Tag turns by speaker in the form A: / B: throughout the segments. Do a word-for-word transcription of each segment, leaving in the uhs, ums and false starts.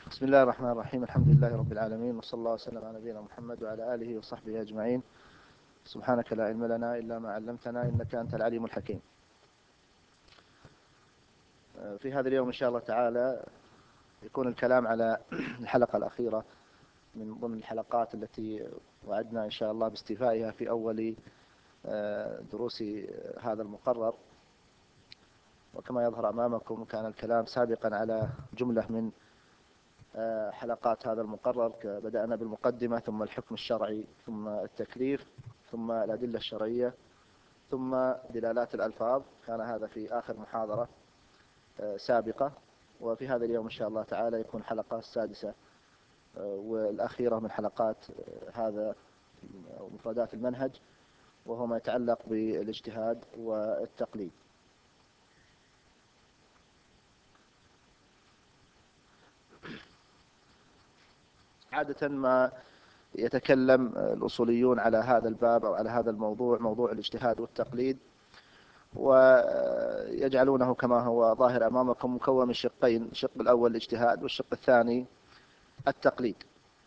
A: بسم الله الرحمن الرحيم. الحمد لله رب العالمين، وصلى الله وسلم على نبينا محمد وعلى آله وصحبه أجمعين. سبحانك لا علم لنا إلا ما علمتنا، إنك أنت العليم الحكيم. في هذا اليوم إن شاء الله تعالى يكون الكلام على الحلقة الأخيرة من ضمن الحلقات التي وعدنا إن شاء الله باستيفائها في أول دروس هذا المقرر. وكما يظهر أمامكم كان الكلام سابقا على جملة من حلقات هذا المقرر. بدأنا بالمقدمة، ثم الحكم الشرعي، ثم التكليف، ثم الأدلة الشرعية، ثم دلالات الألفاظ. كان هذا في آخر محاضرة سابقة. وفي هذا اليوم إن شاء الله تعالى يكون حلقة السادسة والأخيرة من حلقات هذا مفردات المنهج، وهو ما يتعلق بالاجتهاد والتقليد. عادة ما يتكلم الأصوليون على هذا الباب أو على هذا الموضوع، موضوع الاجتهاد والتقليد، ويجعلونه كما هو ظاهر أمامكم مكون من شقين: الشق الأول الاجتهاد، والشق الثاني التقليد.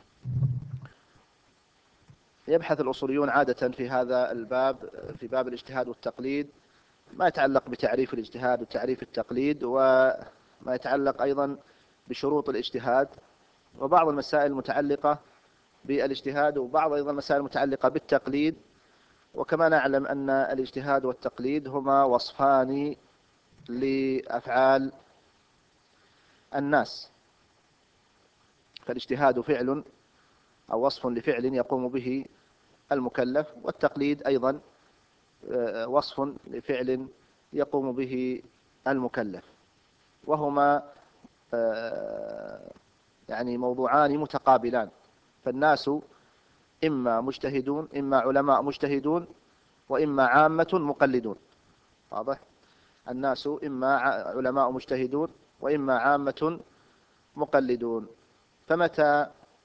A: يبحث الأصوليون عادة في هذا الباب، في باب الاجتهاد والتقليد، ما يتعلق بتعريف الاجتهاد وتعريف التقليد، وما يتعلق أيضا بشروط الاجتهاد، وبعض المسائل المتعلقة بالاجتهاد، وبعض أيضا المسائل المتعلقة بالتقليد. وكما نعلم أن الاجتهاد والتقليد هما وصفان لأفعال الناس، فالاجتهاد فعل أو وصف لفعل يقوم به المكلف، والتقليد أيضا وصف لفعل يقوم به المكلف، وهما يعني موضوعان متقابلان. فالناس إما مجتهدون، إما علماء مجتهدون، وإما عامة مقلدون. واضح؟ الناس إما علماء مجتهدون، وإما عامة مقلدون. فمتى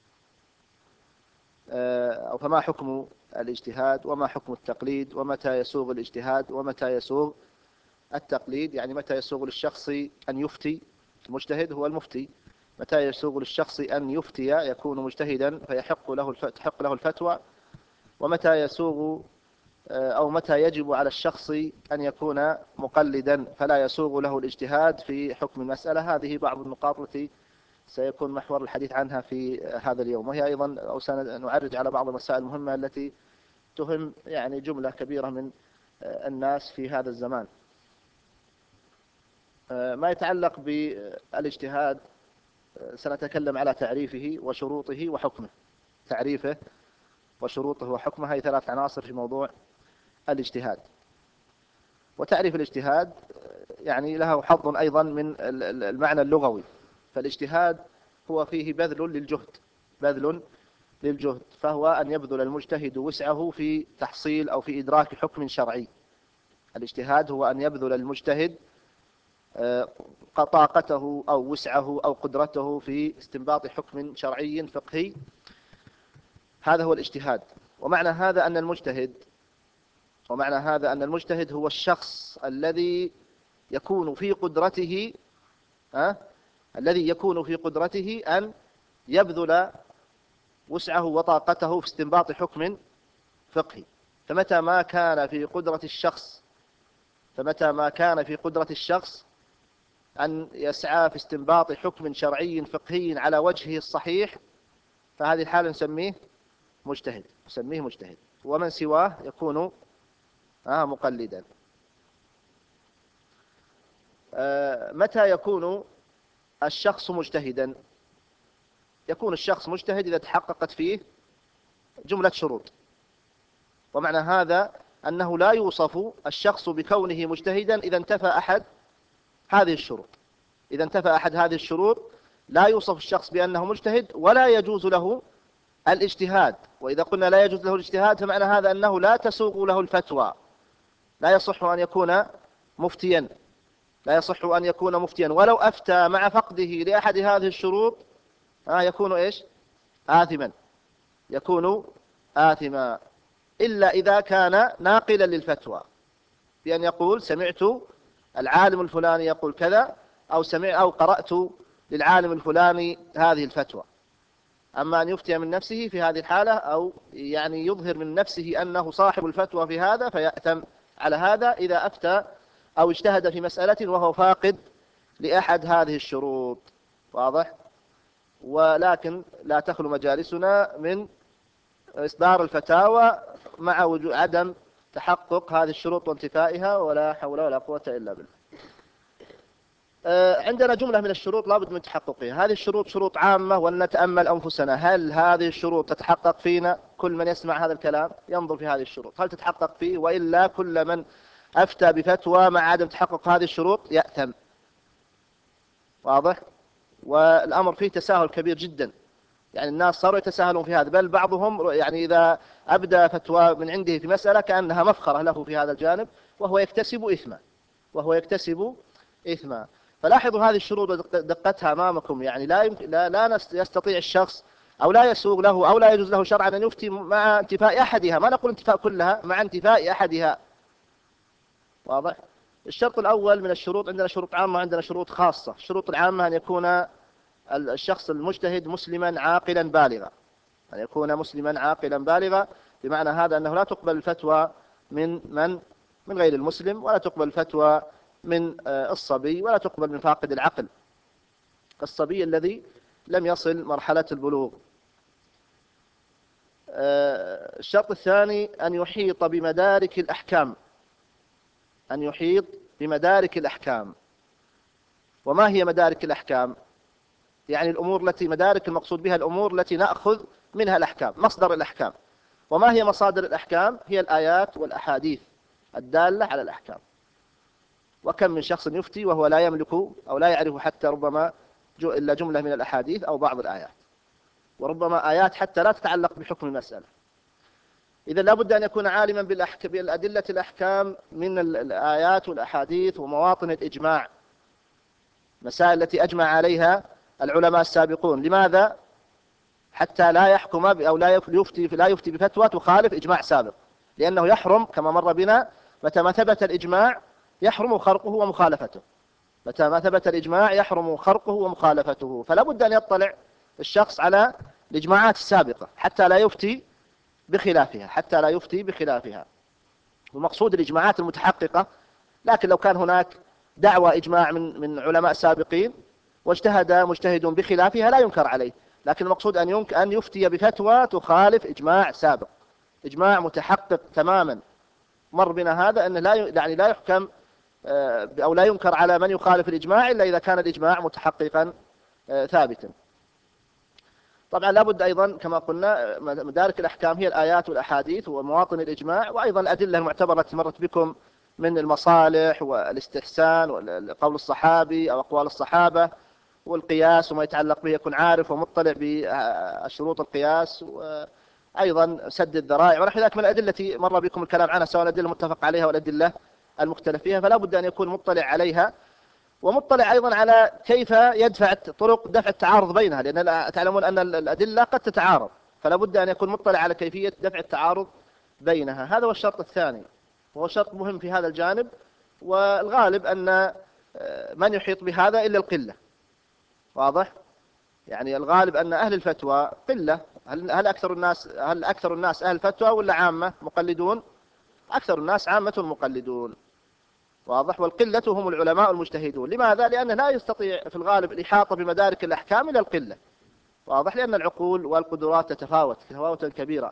A: أو فما حكم الاجتهاد، وما حكم التقليد، ومتى يسوغ الاجتهاد ومتى يسوغ التقليد؟ يعني متى يسوغ للشخص أن يفتي؟ المجتهد هو المفتي. متى يسوغ للشخص أن يفتي يكون مجتهدا فيحق له تحق له الفتوى؟ ومتى يسوغ أو متى يجب على الشخص أن يكون مقلدا فلا يسوغ له الاجتهاد في حكم المسألة؟ هذه بعض النقاط التي سيكون محور الحديث عنها في هذا اليوم، وهي أيضا أو سنعرج على بعض المسائل المهمة التي تهم يعني جملة كبيرة من الناس في هذا الزمان. ما يتعلق بالاجتهاد سنتكلم على تعريفه وشروطه وحكمه. تعريفه وشروطه وحكمه، هي ثلاث عناصر في موضوع الاجتهاد. وتعريف الاجتهاد يعني له حظ أيضا من المعنى اللغوي. فالاجتهاد هو فيه بذل للجهد، بذل للجهد، فهو أن يبذل المجتهد وسعه في تحصيل أو في إدراك حكم شرعي. الاجتهاد هو أن يبذل المجتهد طاقته أو وسعه أو قدرته في استنباط حكم شرعي فقهي. هذا هو الاجتهاد. ومعنى هذا أن المجتهد ومعنى هذا أن المجتهد هو الشخص الذي يكون في قدرته أه؟ الذي يكون في قدرته أن يبذل وسعه وطاقته في استنباط حكم فقهي. فمتى ما كان في قدرة الشخص فمتى ما كان في قدرة الشخص أن يسعى في استنباط حكم شرعي فقهي على وجهه الصحيح، فهذه الحالة نسميه مجتهد نسميه مجتهد ومن سواه يكون آه مقلدا. آه متى يكون الشخص مجتهدا؟ يكون الشخص مجتهد إذا تحققت فيه جملة شروط. ومعنى هذا أنه لا يوصف الشخص بكونه مجتهدا إذا انتفى أحد هذه الشروط. إذا انتفى أحد هذه الشروط لا يوصف الشخص بأنه مجتهد، ولا يجوز له الاجتهاد. وإذا قلنا لا يجوز له الاجتهاد فمعنى هذا أنه لا تسوغ له الفتوى. لا يصح أن يكون مفتيا لا يصح أن يكون مفتيا ولو أفتى مع فقده لأحد هذه الشروط آه يكون إيش؟ آثما يكون آثما إلا إذا كان ناقلا للفتوى، بأن يقول سمعت العالم الفلاني يقول كذا، أو سمع أو قرأت للعالم الفلاني هذه الفتوى. أما أن يفتي من نفسه في هذه الحالة، أو يعني يظهر من نفسه أنه صاحب الفتوى في هذا، فيأثم على هذا إذا أفتى أو اجتهد في مسألة وهو فاقد لأحد هذه الشروط. واضح؟ ولكن لا تخلو مجالسنا من إصدار الفتاوى مع وجود عدم تحقق هذه الشروط وانتفائها، ولا حول ولا قوة إلا بالله. عندنا جملة من الشروط لا بد من تحققها. هذه الشروط شروط عامة، ولنتأمل أنفسنا، هل هذه الشروط تتحقق فينا؟ كل من يسمع هذا الكلام ينظر في هذه الشروط هل تتحقق فيه، وإلا كل من أفتى بفتوى مع عدم تحقق هذه الشروط يأثم. واضح؟ والأمر فيه تساهل كبير جدا، يعني الناس صاروا يتساهلون في هذا، بل بعضهم يعني إذا أبدى فتوى من عنده في مسألة كأنها مفخرة له في هذا الجانب، وهو يكتسب إثما وهو يكتسب إثما. فلاحظوا هذه الشروط ودقتها أمامكم، يعني لا لا لا يستطيع الشخص أو لا يسوغ له أو لا يجوز له شرعا أن يفتي مع انتفاء أحدها، ما نقول انتفاء كلها، مع انتفاء أحدها. واضح؟ الشرط الأول من الشروط، عندنا شروط عامة وعندنا شروط خاصة. الشروط العامة أن يكون الشخص المجتهد مسلما عاقلا بالغا، أن يكون مسلما عاقلا بالغا، بمعنى هذا أنه لا تقبل الفتوى من من من غير المسلم، ولا تقبل الفتوى من الصبي، ولا تقبل من فاقد العقل، الصبي الذي لم يصل مرحلة البلوغ. الشرط الثاني أن يحيط بمدارك الأحكام، أن يحيط بمدارك الأحكام. وما هي مدارك الأحكام؟ يعني الأمور التي مدارك المقصود بها الأمور التي نأخذ منها الأحكام، مصدر الأحكام. وما هي مصادر الأحكام؟ هي الآيات والأحاديث الدالة على الأحكام. وكم من شخص يفتي وهو لا يملك أو لا يعرف حتى ربما إلا جملة من الأحاديث أو بعض الآيات، وربما آيات حتى لا تتعلق بحكم المسألة. إذا لابد أن يكون عالما بالأدلة الأحكام من الآيات والأحاديث ومواطن الإجماع، مسائل التي أجمع عليها العلماء السابقون. لماذا؟ حتى لا يحكم أو لا يفتي لا يفتي بفتوى تخالف إجماع سابق، لأنه يحرم كما مر بنا متى ما ثبت الإجماع يحرم خرقه ومخالفته، متى ما ثبت الإجماع يحرم خرقه ومخالفته. فلا بد أن يطلع الشخص على الإجماعات السابقة حتى لا يفتي بخلافها، حتى لا يفتي بخلافها. ومقصود الإجماعات المتحققة، لكن لو كان هناك دعوى إجماع من من علماء سابقين واجتهد مجتهد بخلافها لا ينكر عليه، لكن المقصود أن ينك أن يفتي بفتوى تخالف إجماع سابق، إجماع متحقق تماما. مر بنا هذا أنه لا يعني لا يحكم أو لا ينكر على من يخالف الإجماع إلا إذا كان الإجماع متحققا ثابتا. طبعا لابد أيضا كما قلنا مدارك الأحكام هي الآيات والأحاديث ومواطن الإجماع، وأيضا الأدلة المعتبرة التي مرت بكم من المصالح والاستحسان وقول الصحابي أو أقوال الصحابة والقياس وما يتعلق به، يكون عارف ومطلع بشروط القياس، وأيضا سد الذرائع ونحو ذلك من الأدلة التي مر بكم الكلام عنها، سواء الأدلة المتفق عليها والأدلة المختلف فيها، فلا بد أن يكون مطلع عليها، ومطلع أيضا على كيف يدفع طرق دفع التعارض بينها، لأن تعلمون أن الأدلة قد تتعارض، فلا بد أن يكون مطلع على كيفية دفع التعارض بينها. هذا هو الشرط الثاني، وهو شرط مهم في هذا الجانب، والغالب أن من يحيط بهذا إلا القلة. واضح؟ يعني الغالب أن أهل الفتوى قلة. هل هل أكثر الناس هل أكثر الناس أهل فتوى ولا عامة مقلدون؟ أكثر الناس عامة مقلدون. واضح؟ والقلة هم العلماء المجتهدون. لماذا؟ لأنه لا يستطيع في الغالب الإحاطة بمدارك الأحكام إلى القلة. واضح؟ لأن العقول والقدرات تتفاوت تفاوتا كبيرا.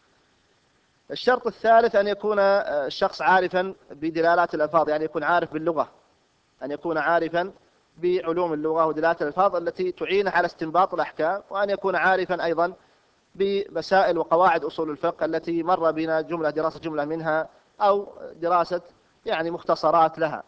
A: الشرط الثالث أن يكون الشخص عارفا بدلالات الألفاظ، يعني يكون عارف باللغة، أن يكون عارفا بعلوم اللغة ودلالات الألفاظ التي تعينه على استنباط الأحكام، وأن يكون عارفا أيضا بمسائل وقواعد أصول الفقه التي مر بنا جملة دراسة جملة منها أو دراسة يعني مختصرات لها.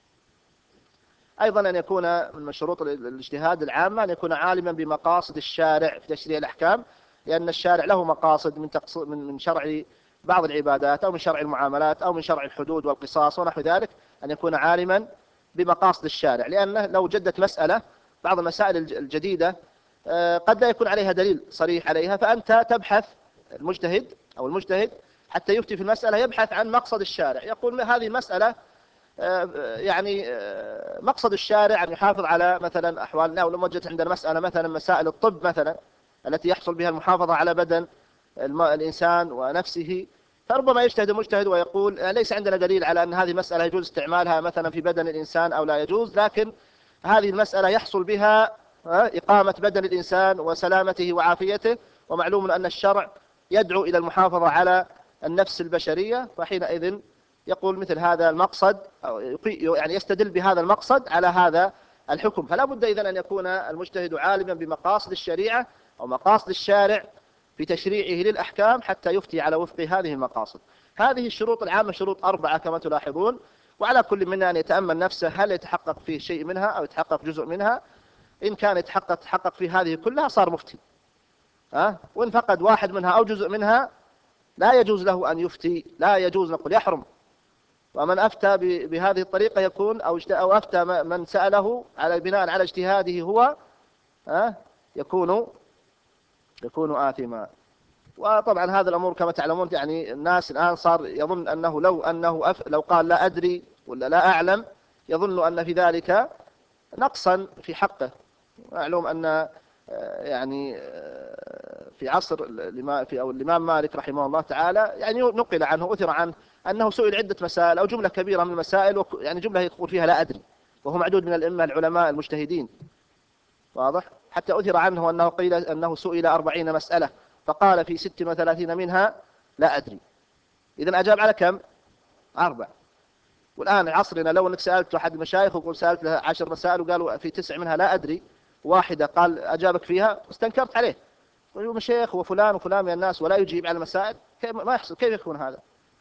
A: أيضا أن يكون من شروط الاجتهاد العامة أن يكون عالما بمقاصد الشارع في تشريع الأحكام، لأن الشارع له مقاصد من من شرع بعض العبادات أو من شرع المعاملات أو من شرع الحدود والقصاص ونحو ذلك، أن يكون عالما بمقاصد الشارع، لأنه لو جدت مسألة بعض المسائل الجديدة قد لا يكون عليها دليل صريح عليها، فأنت تبحث المجتهد أو المجتهد حتى يفتي في المسألة يبحث عن مقصد الشارع، يقول هذه المسألة يعني مقصد الشارع أن يحافظ على مثلا أحوالنا، ولما وجدت عندنا مسألة مثلا مسائل الطب مثلا التي يحصل بها المحافظة على بدن الإنسان ونفسه، فربما يجتهد المجتهد ويقول ليس عندنا دليل على أن هذه المسألة يجوز استعمالها مثلا في بدن الإنسان أو لا يجوز، لكن هذه المسألة يحصل بها إقامة بدن الإنسان وسلامته وعافيته، ومعلوم أن الشرع يدعو إلى المحافظة على النفس البشرية، فحينئذ يقول مثل هذا المقصد أو يعني يستدل بهذا المقصد على هذا الحكم. فلا بد إذن أن يكون المجتهد عالما بمقاصد الشريعة أو مقاصد الشارع في تشريعه للأحكام حتى يفتي على وفق هذه المقاصد. هذه الشروط العامة شروط أربعة كما تلاحظون، وعلى كل منا أن يتأمل نفسه هل يتحقق فيه شيء منها أو يتحقق جزء منها. إن كان يتحقق تحقق في هذه كلها صار مفتي، ها؟ وإن فقد واحد منها أو جزء منها لا يجوز له أن يفتي، لا يجوز، نقول يحرم. ومن أفتى بهذه الطريقة يكون أو أو أفتى من سأله على بناء على اجتهاده هو، ها؟ يكون يكون آثما. وطبعا هذا الأمور كما تعلمون يعني الناس الآن صار يظن أنه لو أنه أف لو قال لا أدري ولا لا أعلم يظن أن في ذلك نقصا في حقه. معلوم أن يعني في عصر الإمام في أو الإمام مالك رحمه الله تعالى يعني نقل عنه أثر عنه أنه سئل عدة مسائل أو جملة كبيرة من المسائل، يعني جملة يقول فيها لا أدري، وهو معدود من الأئمة العلماء المجتهدين، واضح. حتى أثر عنه أنه قيل أنه سئل أربعين مسألة فقال في ست وثلاثين منها لا أدري. إذن أجاب على كم؟ أربع. والآن عصرنا لو أنك سألت أحد المشايخ وقل سألت له عشر مسائل وقالوا في تسع منها لا أدري، واحدة قال أجابك فيها، استنكرت عليه، قالوا مشايخ وفلان وفلان من الناس ولا يجيب على المسائل، كيف ما يحصل، كيف يكون هذا؟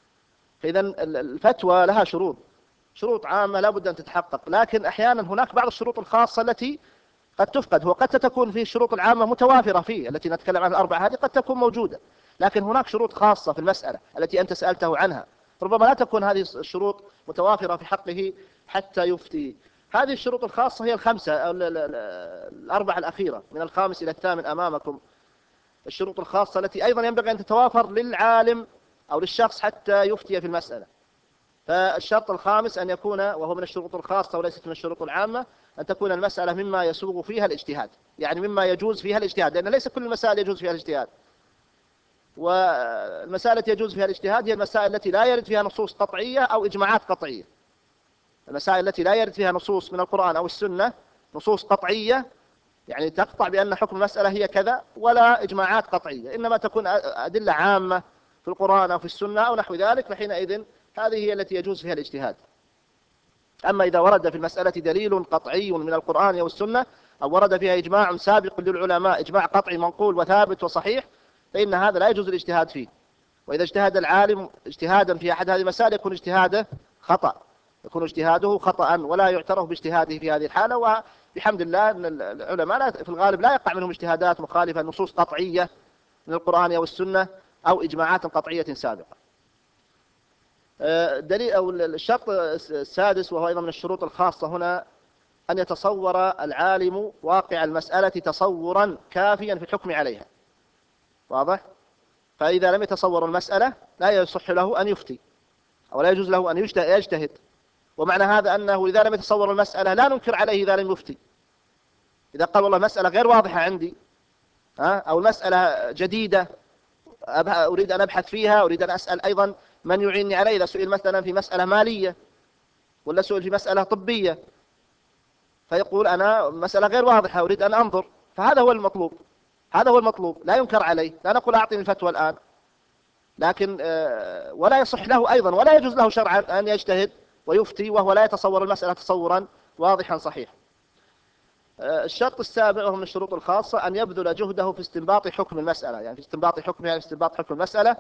A: فإذن الفتوى لها شروط، شروط عامة لا بد أن تتحقق، لكن أحيانا هناك بعض الشروط الخاصة التي قد تفقد. هو قد تكون في الشروط العامة متوافرة فيه التي نتكلم عن الأربعة هذه قد تكون موجودة، لكن هناك شروط خاصة في المسألة التي أنت سألته عنها ربما لا تكون هذه الشروط متوافرة في حقه حتى يفتي. هذه الشروط الخاصة هي الخمسة أو الأربعة الأخيرة من الخامس إلى الثامن أمامكم، الشروط الخاصة التي أيضا ينبغي أن تتوافر للعالم أو للشخص حتى يفتي في المسألة. فالشرط الخامس أن يكون، وهو من الشروط الخاصة وليست من الشروط العامة، أن تكون المسألة مما يسوغ فيها الاجتهاد، يعني مما يجوز فيها الاجتهاد، لأن ليس كل المسائل يجوز فيها الاجتهاد. والمسائل التي يجوز فيها الاجتهاد هي المسائل التي لا يرد فيها نصوص قطعية أو إجماعات قطعية. المسائل التي لا يرد فيها نصوص من القرآن أو السنة نصوص قطعية يعني تقطع بأن حكم المسألة هي كذا، ولا إجماعات قطعية، إنما تكون أدلة عامة في القرآن أو في السنة أو نحو ذلك، فحينئذ هذه هي التي يجوز فيها الاجتهاد. أما إذا ورد في المسألة دليل قطعي من القرآن أو السنة أو ورد فيها إجماع سابق للعلماء، إجماع قطعي منقول وثابت وصحيح، فإن هذا لا يجوز الاجتهاد فيه. وإذا اجتهد العالم اجتهادا في أحد هذه المسائل يكون اجتهاده خطأ، يكون اجتهاده خطأ ولا يعترف باجتهاده في هذه الحالة. وبحمد الله أن العلماء في الغالب لا يقع منهم اجتهادات مخالفة نصوص قطعية من القرآن أو السنة أو إجماعات قطعية سابقة. دليل أو الشرط السادس وهو أيضا من الشروط الخاصة هنا أن يتصور العالم واقع المسألة تصورا كافيا في الحكم عليها، واضح؟ فإذا لم يتصور المسألة لا يصح له أن يفتي أو لا يجوز له أن يجتهد. ومعنى هذا أنه إذا لم يتصور المسألة لا ننكر عليه إذا لم يفتي. إذا قال والله مسألة غير واضحة عندي، ها، أو المسألة جديدة أريد أن أبحث فيها، أريد أن أسأل أيضا من يعيني عليه، إذا سئل مثلا في مسألة مالية ولا سئل في مسألة طبية فيقول أنا مسألة غير واضحة أريد أن أنظر، فهذا هو المطلوب، هذا هو المطلوب، لا ينكر عليه، لا نقول أعطني الفتوى الآن، لكن ولا يصح له أيضا ولا يجوز له شرعا أن يجتهد ويفتي وهو لا يتصور المسألة تصورا واضحا صحيحا. الشرط السابع وهو من الشروط الخاصة أن يبذل جهده في استنباط حكم المسألة، يعني في استنباط حكم يعني في استنباط حكم المسألة.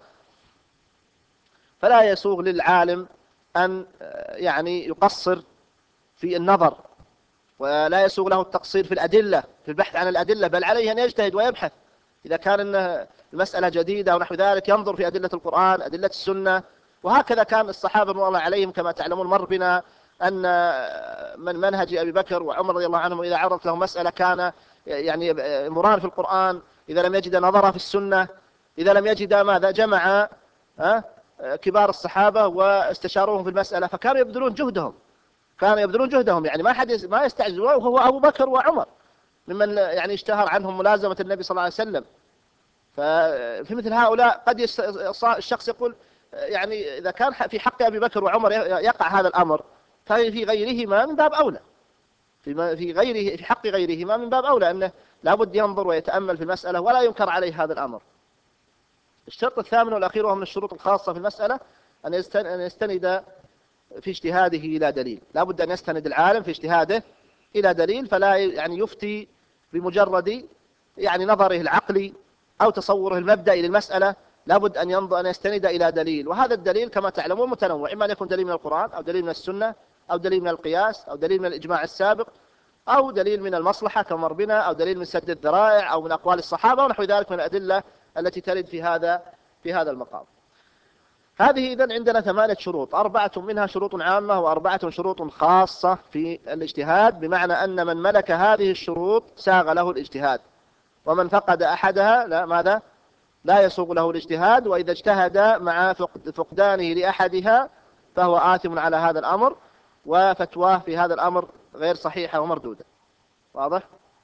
A: فلا يسوغ للعالم أن يعني يقصر في النظر، ولا يسوغ له التقصير في الأدلة في البحث عن الأدلة، بل عليه أن يجتهد ويبحث. إذا كان المسألة جديدة ونحو ذلك ينظر في أدلة القرآن أدلة السنة. وهكذا كان الصحابة رضي الله عليهم كما تعلمون. مر بنا أن من منهج أبي بكر وعمر رضي الله عنهم إذا عرضت له مسألة كان يعني مران في القرآن، إذا لم يجد نظرها في السنة، إذا لم يجد ماذا جمع كبار الصحابة واستشاروهم في المسألة فكانوا يبذلون جهدهم، كانوا يبذلون جهدهم، يعني ما حد ما يستعجل، وهو أبو بكر وعمر ممن يعني اشتهر عنهم ملازمة النبي صلى الله عليه وسلم. ففي مثل هؤلاء قد الشخص يقول يعني إذا كان في حق أبي بكر وعمر يقع هذا الأمر ففي غيرهما من باب أولى، في في غيره في حق غيرهما من باب أولى، أنه لابد ينظر ويتأمل في المسألة ولا ينكر عليه هذا الأمر. الشرط الثامن والأخير وهو من الشروط الخاصة في المسألة أن يستند في اجتهاده إلى دليل، لابد أن يستند العالم في اجتهاده إلى دليل، فلا يعني يفتي بمجرد يعني نظره العقلي أو تصوره المبدئي للمسألة، لابد أن ينظر أن يستند إلى دليل، وهذا الدليل كما تعلمون متنوع، إما أن يكون دليل من القرآن أو دليل من السنة أو دليل من القياس أو دليل من الإجماع السابق أو دليل من المصلحة كما مر بنا أو دليل من سد الذرائع أو من أقوال الصحابة ونحو ذلك من الأدلة التي ترد في هذا في هذا المقام. هذه إذن عندنا ثمانية شروط، أربعة منها شروط عامة وأربعة شروط خاصة في الاجتهاد، بمعنى أن من ملك هذه الشروط ساغ له الاجتهاد، ومن فقد أحدها لا ماذا لا يسوغ له الاجتهاد، وإذا اجتهد مع فقدانه لأحدها فهو آثم على هذا الأمر، وفتواه في هذا الأمر غير صحيحة ومردودة. واضح؟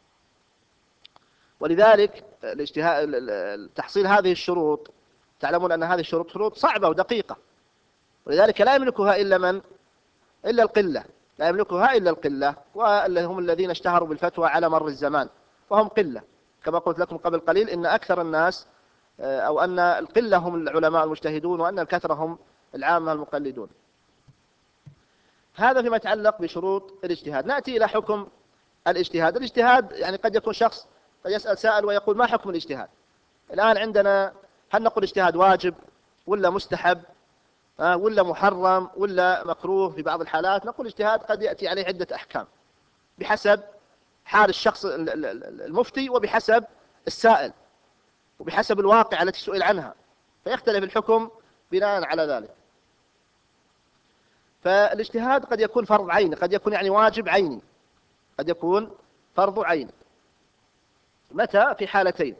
A: ولذلك الاجتهاد تحصيل هذه الشروط، تعلمون أن هذه الشروط شروط صعبة ودقيقة، ولذلك لا يملكها إلا من إلا القلة، لا يملكها إلا القلة، وهم الذين اشتهروا بالفتوى على مر الزمان، وهم قلة كما قلت لكم قبل قليل، إن أكثر الناس أو أن القلة هم العلماء المجتهدون وأن الكثرة هم العامة المقلدون. هذا فيما يتعلق بشروط الاجتهاد. نأتي إلى حكم الاجتهاد. الاجتهاد يعني قد يكون شخص قد يسأل سائل ويقول ما حكم الاجتهاد؟ الآن عندنا هل نقول اجتهاد واجب ولا مستحب ولا محرم ولا مكروه؟ في بعض الحالات نقول اجتهاد قد يأتي عليه عدة أحكام بحسب حال الشخص المفتي وبحسب السائل وبحسب الواقع التي سئل عنها، فيختلف الحكم بناء على ذلك. فالاجتهاد قد يكون فرض عين، قد يكون يعني واجب عيني، قد يكون فرض عين. متى؟ في حالتين.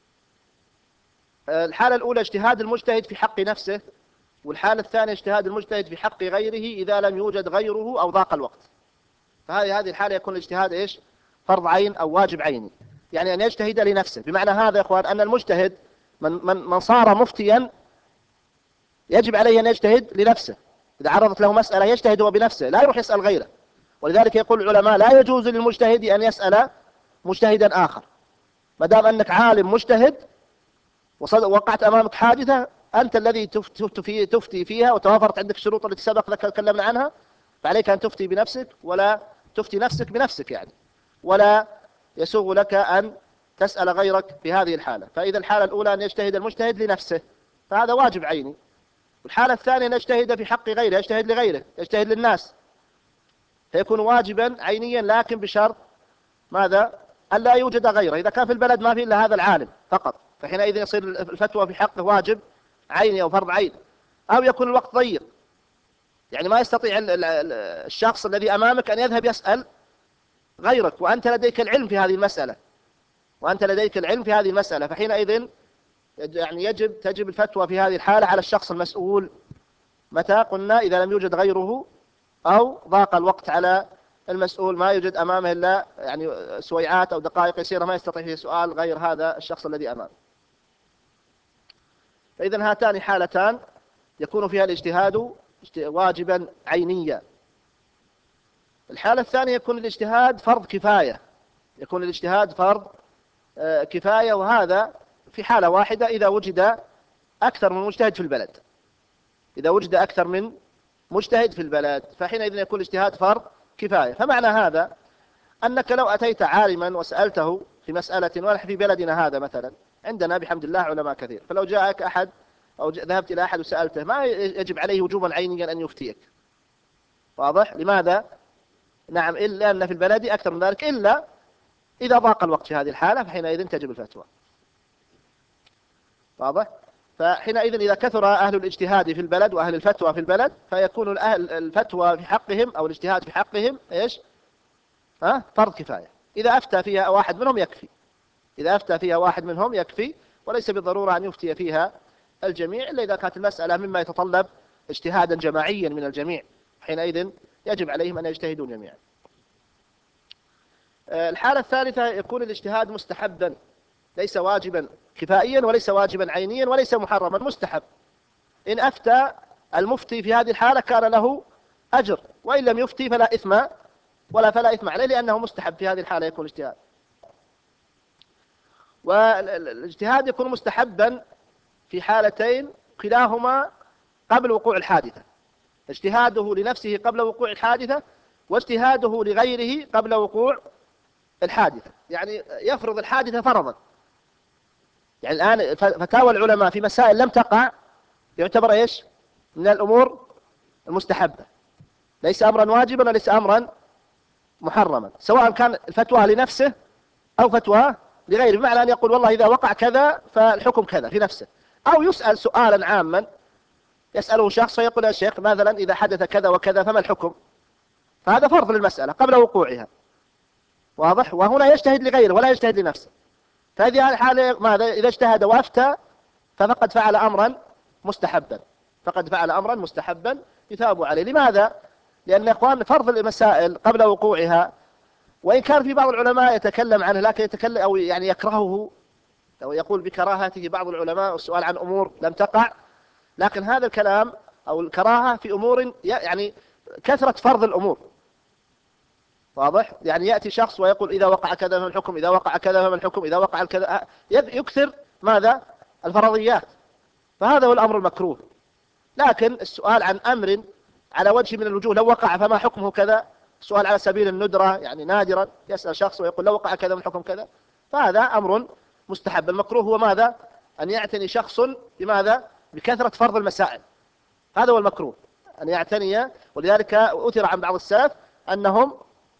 A: الحالة الأولى اجتهاد المجتهد في حق نفسه، والحالة الثانية اجتهاد المجتهد في حق غيره إذا لم يوجد غيره أو ضاق الوقت. فهذه هذه الحالة يكون الاجتهاد إيش؟ فرض عين أو واجب عيني، يعني أن يجتهد لنفسه. بمعنى هذا يا أخوان أن المجتهد من, من, من صار مفتيا يجب عليه أن يجتهد لنفسه، إذا عرضت له مسألة يجتهد هو بنفسه لا يروح يسأل غيره. ولذلك يقول العلماء لا يجوز للمجتهد أن يسأل مجتهدا آخر، ما دام أنك عالم مجتهد ووقعت أمامك حادثة أنت الذي تفتي فيها وتوافرت عندك الشروط التي سبق تكلمنا عنها، فعليك أن تفتي بنفسك ولا تفتي نفسك بنفسك يعني، ولا يسوغ لك أن تسأل غيرك في هذه الحالة. فإذا الحالة الأولى أن يجتهد المجتهد لنفسه فهذا واجب عيني، والحالة الثانية أن يجتهد في حق غيره، يجتهد لغيره، يجتهد للناس، فيكون واجبا عينيا لكن بشرط ماذا؟ أن لا يوجد غيره. إذا كان في البلد ما في إلا هذا العالم فقط فحينئذ يصير الفتوى في حقه واجب عيني أو فرض عين. أو يكون الوقت ضيق، يعني ما يستطيع الشخص الذي أمامك أن يذهب يسأل غيرك وأنت لديك العلم في هذه المسألة وأنت لديك العلم في هذه المسألة فحينئذ يعني يجب تجب الفتوى في هذه الحالة على الشخص المسؤول. متى؟ قلنا إذا لم يوجد غيره أو ضاق الوقت على المسؤول، ما يوجد أمامه إلا يعني سويعات أو دقائق يسيرة ما يستطيع فيه سؤال غير هذا الشخص الذي أمامه. فإذا هاتان حالتان يكون فيها الاجتهاد واجبا عينيا. الحالة الثانية يكون الاجتهاد فرض كفاية، يكون الاجتهاد فرض كفاية، وهذا في حالة واحدة إذا وجد أكثر من مجتهد في البلد، إذا وجد أكثر من مجتهد في البلد فحينئذ يكون الاجتهاد فرض كفاية. فمعنى هذا أنك لو أتيت عالما وسألته في مسألة، ونحن في بلدنا هذا مثلا عندنا بحمد الله علماء كثير، فلو جاءك أحد أو ذهبت إلى أحد وسألته ما يجب عليه وجوبا عينيا أن يفتيك. واضح؟ لماذا؟ نعم، إلا أن في البلد أكثر من ذلك، إلا إذا ضاق الوقت في هذه الحالة فحينئذ تجب الفتوى. واضح؟ فحينئذ إذا كثر أهل الاجتهاد في البلد وأهل الفتوى في البلد فيكون الأهل الفتوى في حقهم أو الاجتهاد في حقهم إيش؟ ها؟ فرض كفاية. إذا أفتى فيها واحد منهم يكفي، إذا أفتى فيها واحد منهم يكفي، وليس بالضرورة أن يفتي فيها الجميع، إلا إذا كانت المسألة مما يتطلب اجتهادا جماعيا من الجميع، حينئذ يجب عليهم أن يجتهدوا جميعا. الحالة الثالثة يكون الاجتهاد مستحبا، ليس واجبا كفائيا وليس واجبا عينيا وليس محرما، مستحب. إن أفتى المفتي في هذه الحالة كان له أجر، وإن لم يفتي فلا إثم ولا فلا إثم عليه، لأنه مستحب في هذه الحالة يكون اجتهاد. والاجتهاد يكون مستحبا في حالتين كلاهما قبل وقوع الحادثة: اجتهاده لنفسه قبل وقوع الحادثة، واجتهاده لغيره قبل وقوع الحادثة. يعني يفرض الحادثة فرضا. يعني الآن فتاوى العلماء في مسائل لم تقع يعتبر إيش؟ من الأمور المستحبة، ليس أمرا واجبا وليس أمرا محرما، سواء كان الفتوى لنفسه أو فتوى لغيره، بمعنى أن يقول والله إذا وقع كذا فالحكم كذا في نفسه، أو يسأل سؤالا عاما، يسأله شخص فيقول يا شيخ مثلا إذا حدث كذا وكذا فما الحكم؟ فهذا فرض للمسألة قبل وقوعها، واضح؟ وهنا يجتهد لغيره ولا يجتهد لنفسه. فهذه الحالة ماذا؟ إذا اجتهد وأفتى فقد فعل أمرا مستحبا، فقد فعل أمرا مستحبا يثاب عليه. لماذا؟ لأن يا إخوان فرض المسائل قبل وقوعها، وإن كان في بعض العلماء يتكلم عنه لكن يتكلم أو يعني يكرهه أو يقول بكراهته بعض العلماء، والسؤال عن أمور لم تقع، لكن هذا الكلام أو الكراهة في أمور يعني كثرة فرض الأمور، واضح؟ يعني يأتي شخص ويقول إذا وقع كذا فما الحكم، إذا وقع كذا فما الحكم، إذا وقع كذا، يكثر ماذا؟ الفرضيات، فهذا هو الأمر المكروه. لكن السؤال عن أمر على وجه من الوجوه لو وقع فما حكمه كذا، سؤال على سبيل الندرة، يعني نادرا يسأل شخص ويقول لو وقع كذا من حكم كذا، فهذا أمر مستحب. المكروه هو ماذا؟ أن يعتني شخص بماذا؟ بكثرة فرض المسائل، هذا هو المكروه أن يعتني. ولذلك أثر عن بعض السلف أنهم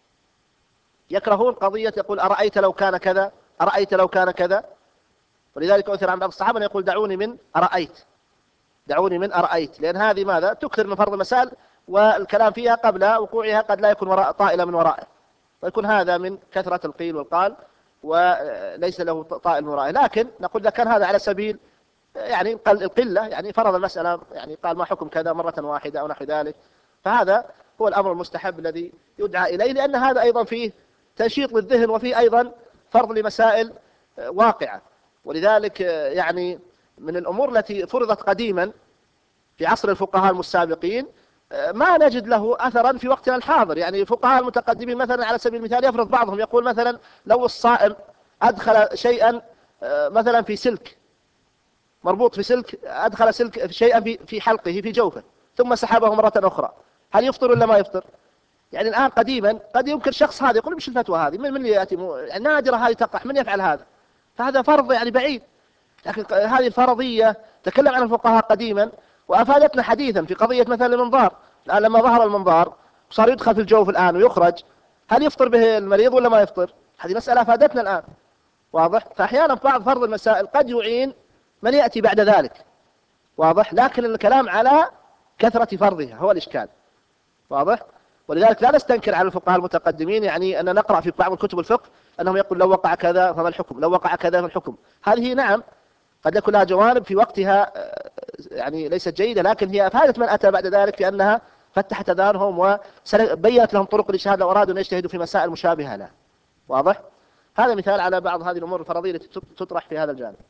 A: يكرهون قضية يقول أرأيت لو كان كذا، أرأيت لو كان كذا. ولذلك أثر عن بعض الصحابة أن يقول دعوني من أرأيت، دعوني من أرأيت، لأن هذه ماذا؟ تكثر من فرض المسائل، والكلام فيها قبل وقوعها قد لا يكون وراء طائلة من ورائه، ويكون هذا من كثرة القيل والقال وليس له طائل من ورائه. لكن نقول إذا كان هذا على سبيل يعني القلة، يعني فرض المسألة، يعني قال ما حكم كذا مرة واحدة أو نحو ذلك، فهذا هو الأمر المستحب الذي يدعى إليه، لأن هذا أيضا فيه تنشيط للذهن وفيه أيضا فرض لمسائل واقعة. ولذلك يعني من الأمور التي فرضت قديما في عصر الفقهاء السابقين ما نجد له أثرا في وقتنا الحاضر. يعني الفقهاء المتقدمين مثلا على سبيل المثال يفرض بعضهم يقول مثلا لو الصائم أدخل شيئا مثلا في سلك مربوط في سلك، أدخل سلك شيئا في حلقه في جوفه ثم سحبه مرة أخرى، هل يفطر ولا ما يفطر؟ يعني الآن قديما قد يمكن شخص هذا يقول مش الفتوى هذه، من من يأتي يعني نادرة هذه تقع، من يفعل هذا؟ فهذا فرض يعني بعيد. لكن هذه الفرضية تكلم عن الفقهاء قديما وأفادتنا حديثا في قضية مثلا المنظار. الآن لما ظهر المنظار وصار يدخل في الجوف الآن ويخرج، هل يفطر به المريض ولا ما يفطر؟ هذه مسألة أفادتنا الآن، واضح؟ فأحيانا بعض فرض المسائل قد يعين من يأتي بعد ذلك، واضح؟ لكن الكلام على كثرة فرضها هو الإشكال، واضح؟ ولذلك لا نستنكر على الفقهاء المتقدمين، يعني أن نقرأ في بعض كتب الفقه أنهم يقول لو وقع كذا فما الحكم، لو وقع كذا فما الحكم. هذه نعم قد يكون لها جوانب في وقتها يعني ليست جيدة، لكن هي أفادت من أتى بعد ذلك لأنها فتحت أذهانهم وبينت لهم طرق الاجتهاد لو أرادوا أن يجتهدوا في مسائل مشابهة لها، واضح؟ هذا مثال على بعض هذه الأمور الفرضية التي تطرح في هذا الجانب.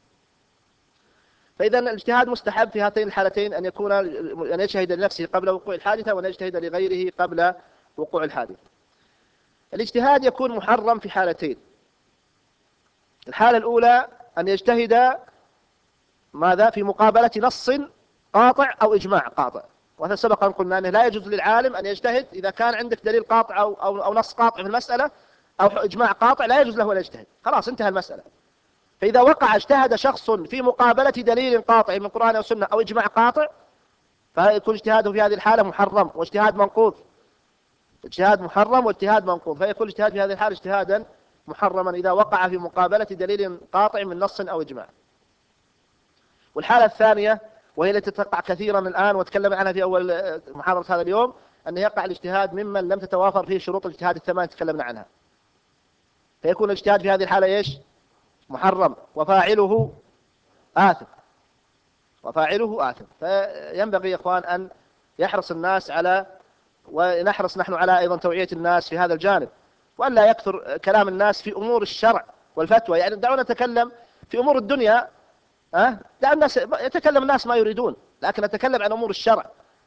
A: فإذا الاجتهاد مستحب في هاتين الحالتين، أن يكون أن يجتهد لنفسه قبل وقوع الحادثة وأن يجتهد لغيره قبل وقوع الحادثة. الاجتهاد يكون محرم في حالتين: الحالة الأولى أن يجتهد ماذا؟ في مقابلة نص قاطع أو إجماع قاطع، وهذا سبق أن قلنا أنه لا يجوز للعالم أن يجتهد إذا كان عندك دليل قاطع أو, أو, أو نص قاطع في المسألة أو إجماع قاطع، لا يجوز له أن يجتهد، خلاص انتهى المسألة. فإذا وقع اجتهد شخص في مقابلة دليل قاطع من القرآن أو السنة أو إجماع قاطع، فيكون اجتهاده في هذه الحالة محرم واجتهاد منقوض، اجتهاد محرم واجتهاد منقوض، فيكون الاجتهاد في هذه الحالة اجتهادا محرما إذا وقع في مقابلة دليل قاطع من نص أو إجماع. والحالة الثانية وهي التي تقع كثيرا الآن وتكلم عنها في أول محاضرة هذا اليوم، أن يقع الاجتهاد ممن لم تتوافر فيه شروط الاجتهاد الثمان تكلمنا عنها، فيكون الاجتهاد في هذه الحالة إيش؟ محرم، وفاعله آثم. وفاعله آثم. فينبغي يا إخوان أن يحرص الناس على، ونحرص نحن على أيضا توعية الناس في هذا الجانب، وأن لا يكثر كلام الناس في أمور الشرع والفتوى. يعني دعونا نتكلم في أمور الدنيا، أه؟ دع الناس يتكلم الناس ما يريدون، لكن نتكلم عن أمور الشرع.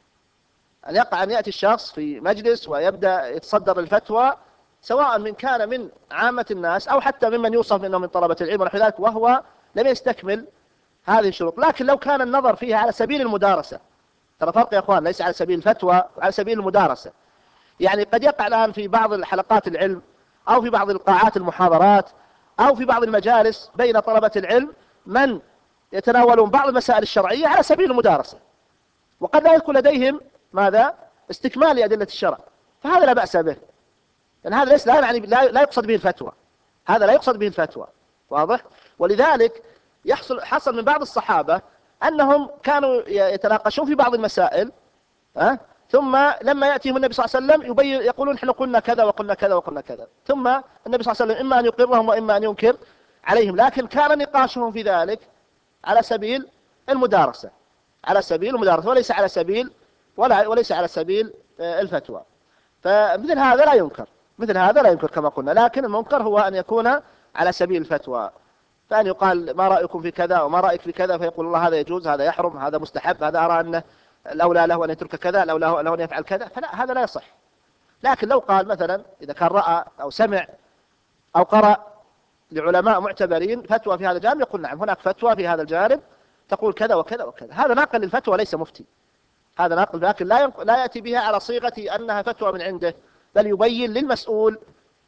A: أن يقع أن يأتي الشخص في مجلس ويبدأ يتصدر الفتوى، سواء من كان من عامة الناس أو حتى ممن يوصف منه من طلبة العلم ونحو ذلك، وهو لم يستكمل هذه الشروط. لكن لو كان النظر فيها على سبيل المدارسة، ترى فرق يا أخوان، ليس على سبيل الفتوى، على سبيل المدارسة. يعني قد يقع الآن في بعض الحلقات العلم أو في بعض القاعات المحاضرات أو في بعض المجالس بين طلبة العلم من يتناولون بعض المسائل الشرعية على سبيل المدارسة، وقد لا يكون لديهم ماذا؟ استكمال لأدلة الشرع، فهذا لا بأس به، لأن هذا ليس لا يعني لا, لا يقصد به الفتوى، هذا لا يقصد به الفتوى، واضح؟ ولذلك يحصل حصل من بعض الصحابة أنهم كانوا يتناقشون في بعض المسائل، أه؟ ثم لما يأتيهم النبي صلى الله عليه وسلم يبين يقولون نحن قلنا كذا وقلنا كذا وقلنا كذا، ثم النبي صلى الله عليه وسلم إما أن يقرهم وإما أن ينكر عليهم، لكن كان نقاشهم في ذلك على سبيل المدارسة، على سبيل المدارسة، وليس على سبيل ولا وليس على سبيل الفتوى. فمثل هذا لا ينكر، مثل هذا لا ينكر كما قلنا، لكن المنكر هو أن يكون على سبيل الفتوى، فأن يقال ما رأيكم في كذا وما رأيك في كذا، فيقول الله هذا يجوز، هذا يحرم، هذا مستحب، هذا أرى أنه الأولى له أن يترك كذا، الأولى له أن يفعل كذا، فلا، هذا لا يصح. لكن لو قال مثلا إذا كان رأى أو سمع أو قرأ لعلماء معتبرين فتوى في هذا الجانب، يقول نعم هناك فتوى في هذا الجانب تقول كذا وكذا وكذا، هذا ناقل للفتوى ليس مفتي، هذا ناقل، لكن لا لا يأتي بها على صيغة أنها فتوى من عنده، بل يبين للمسؤول،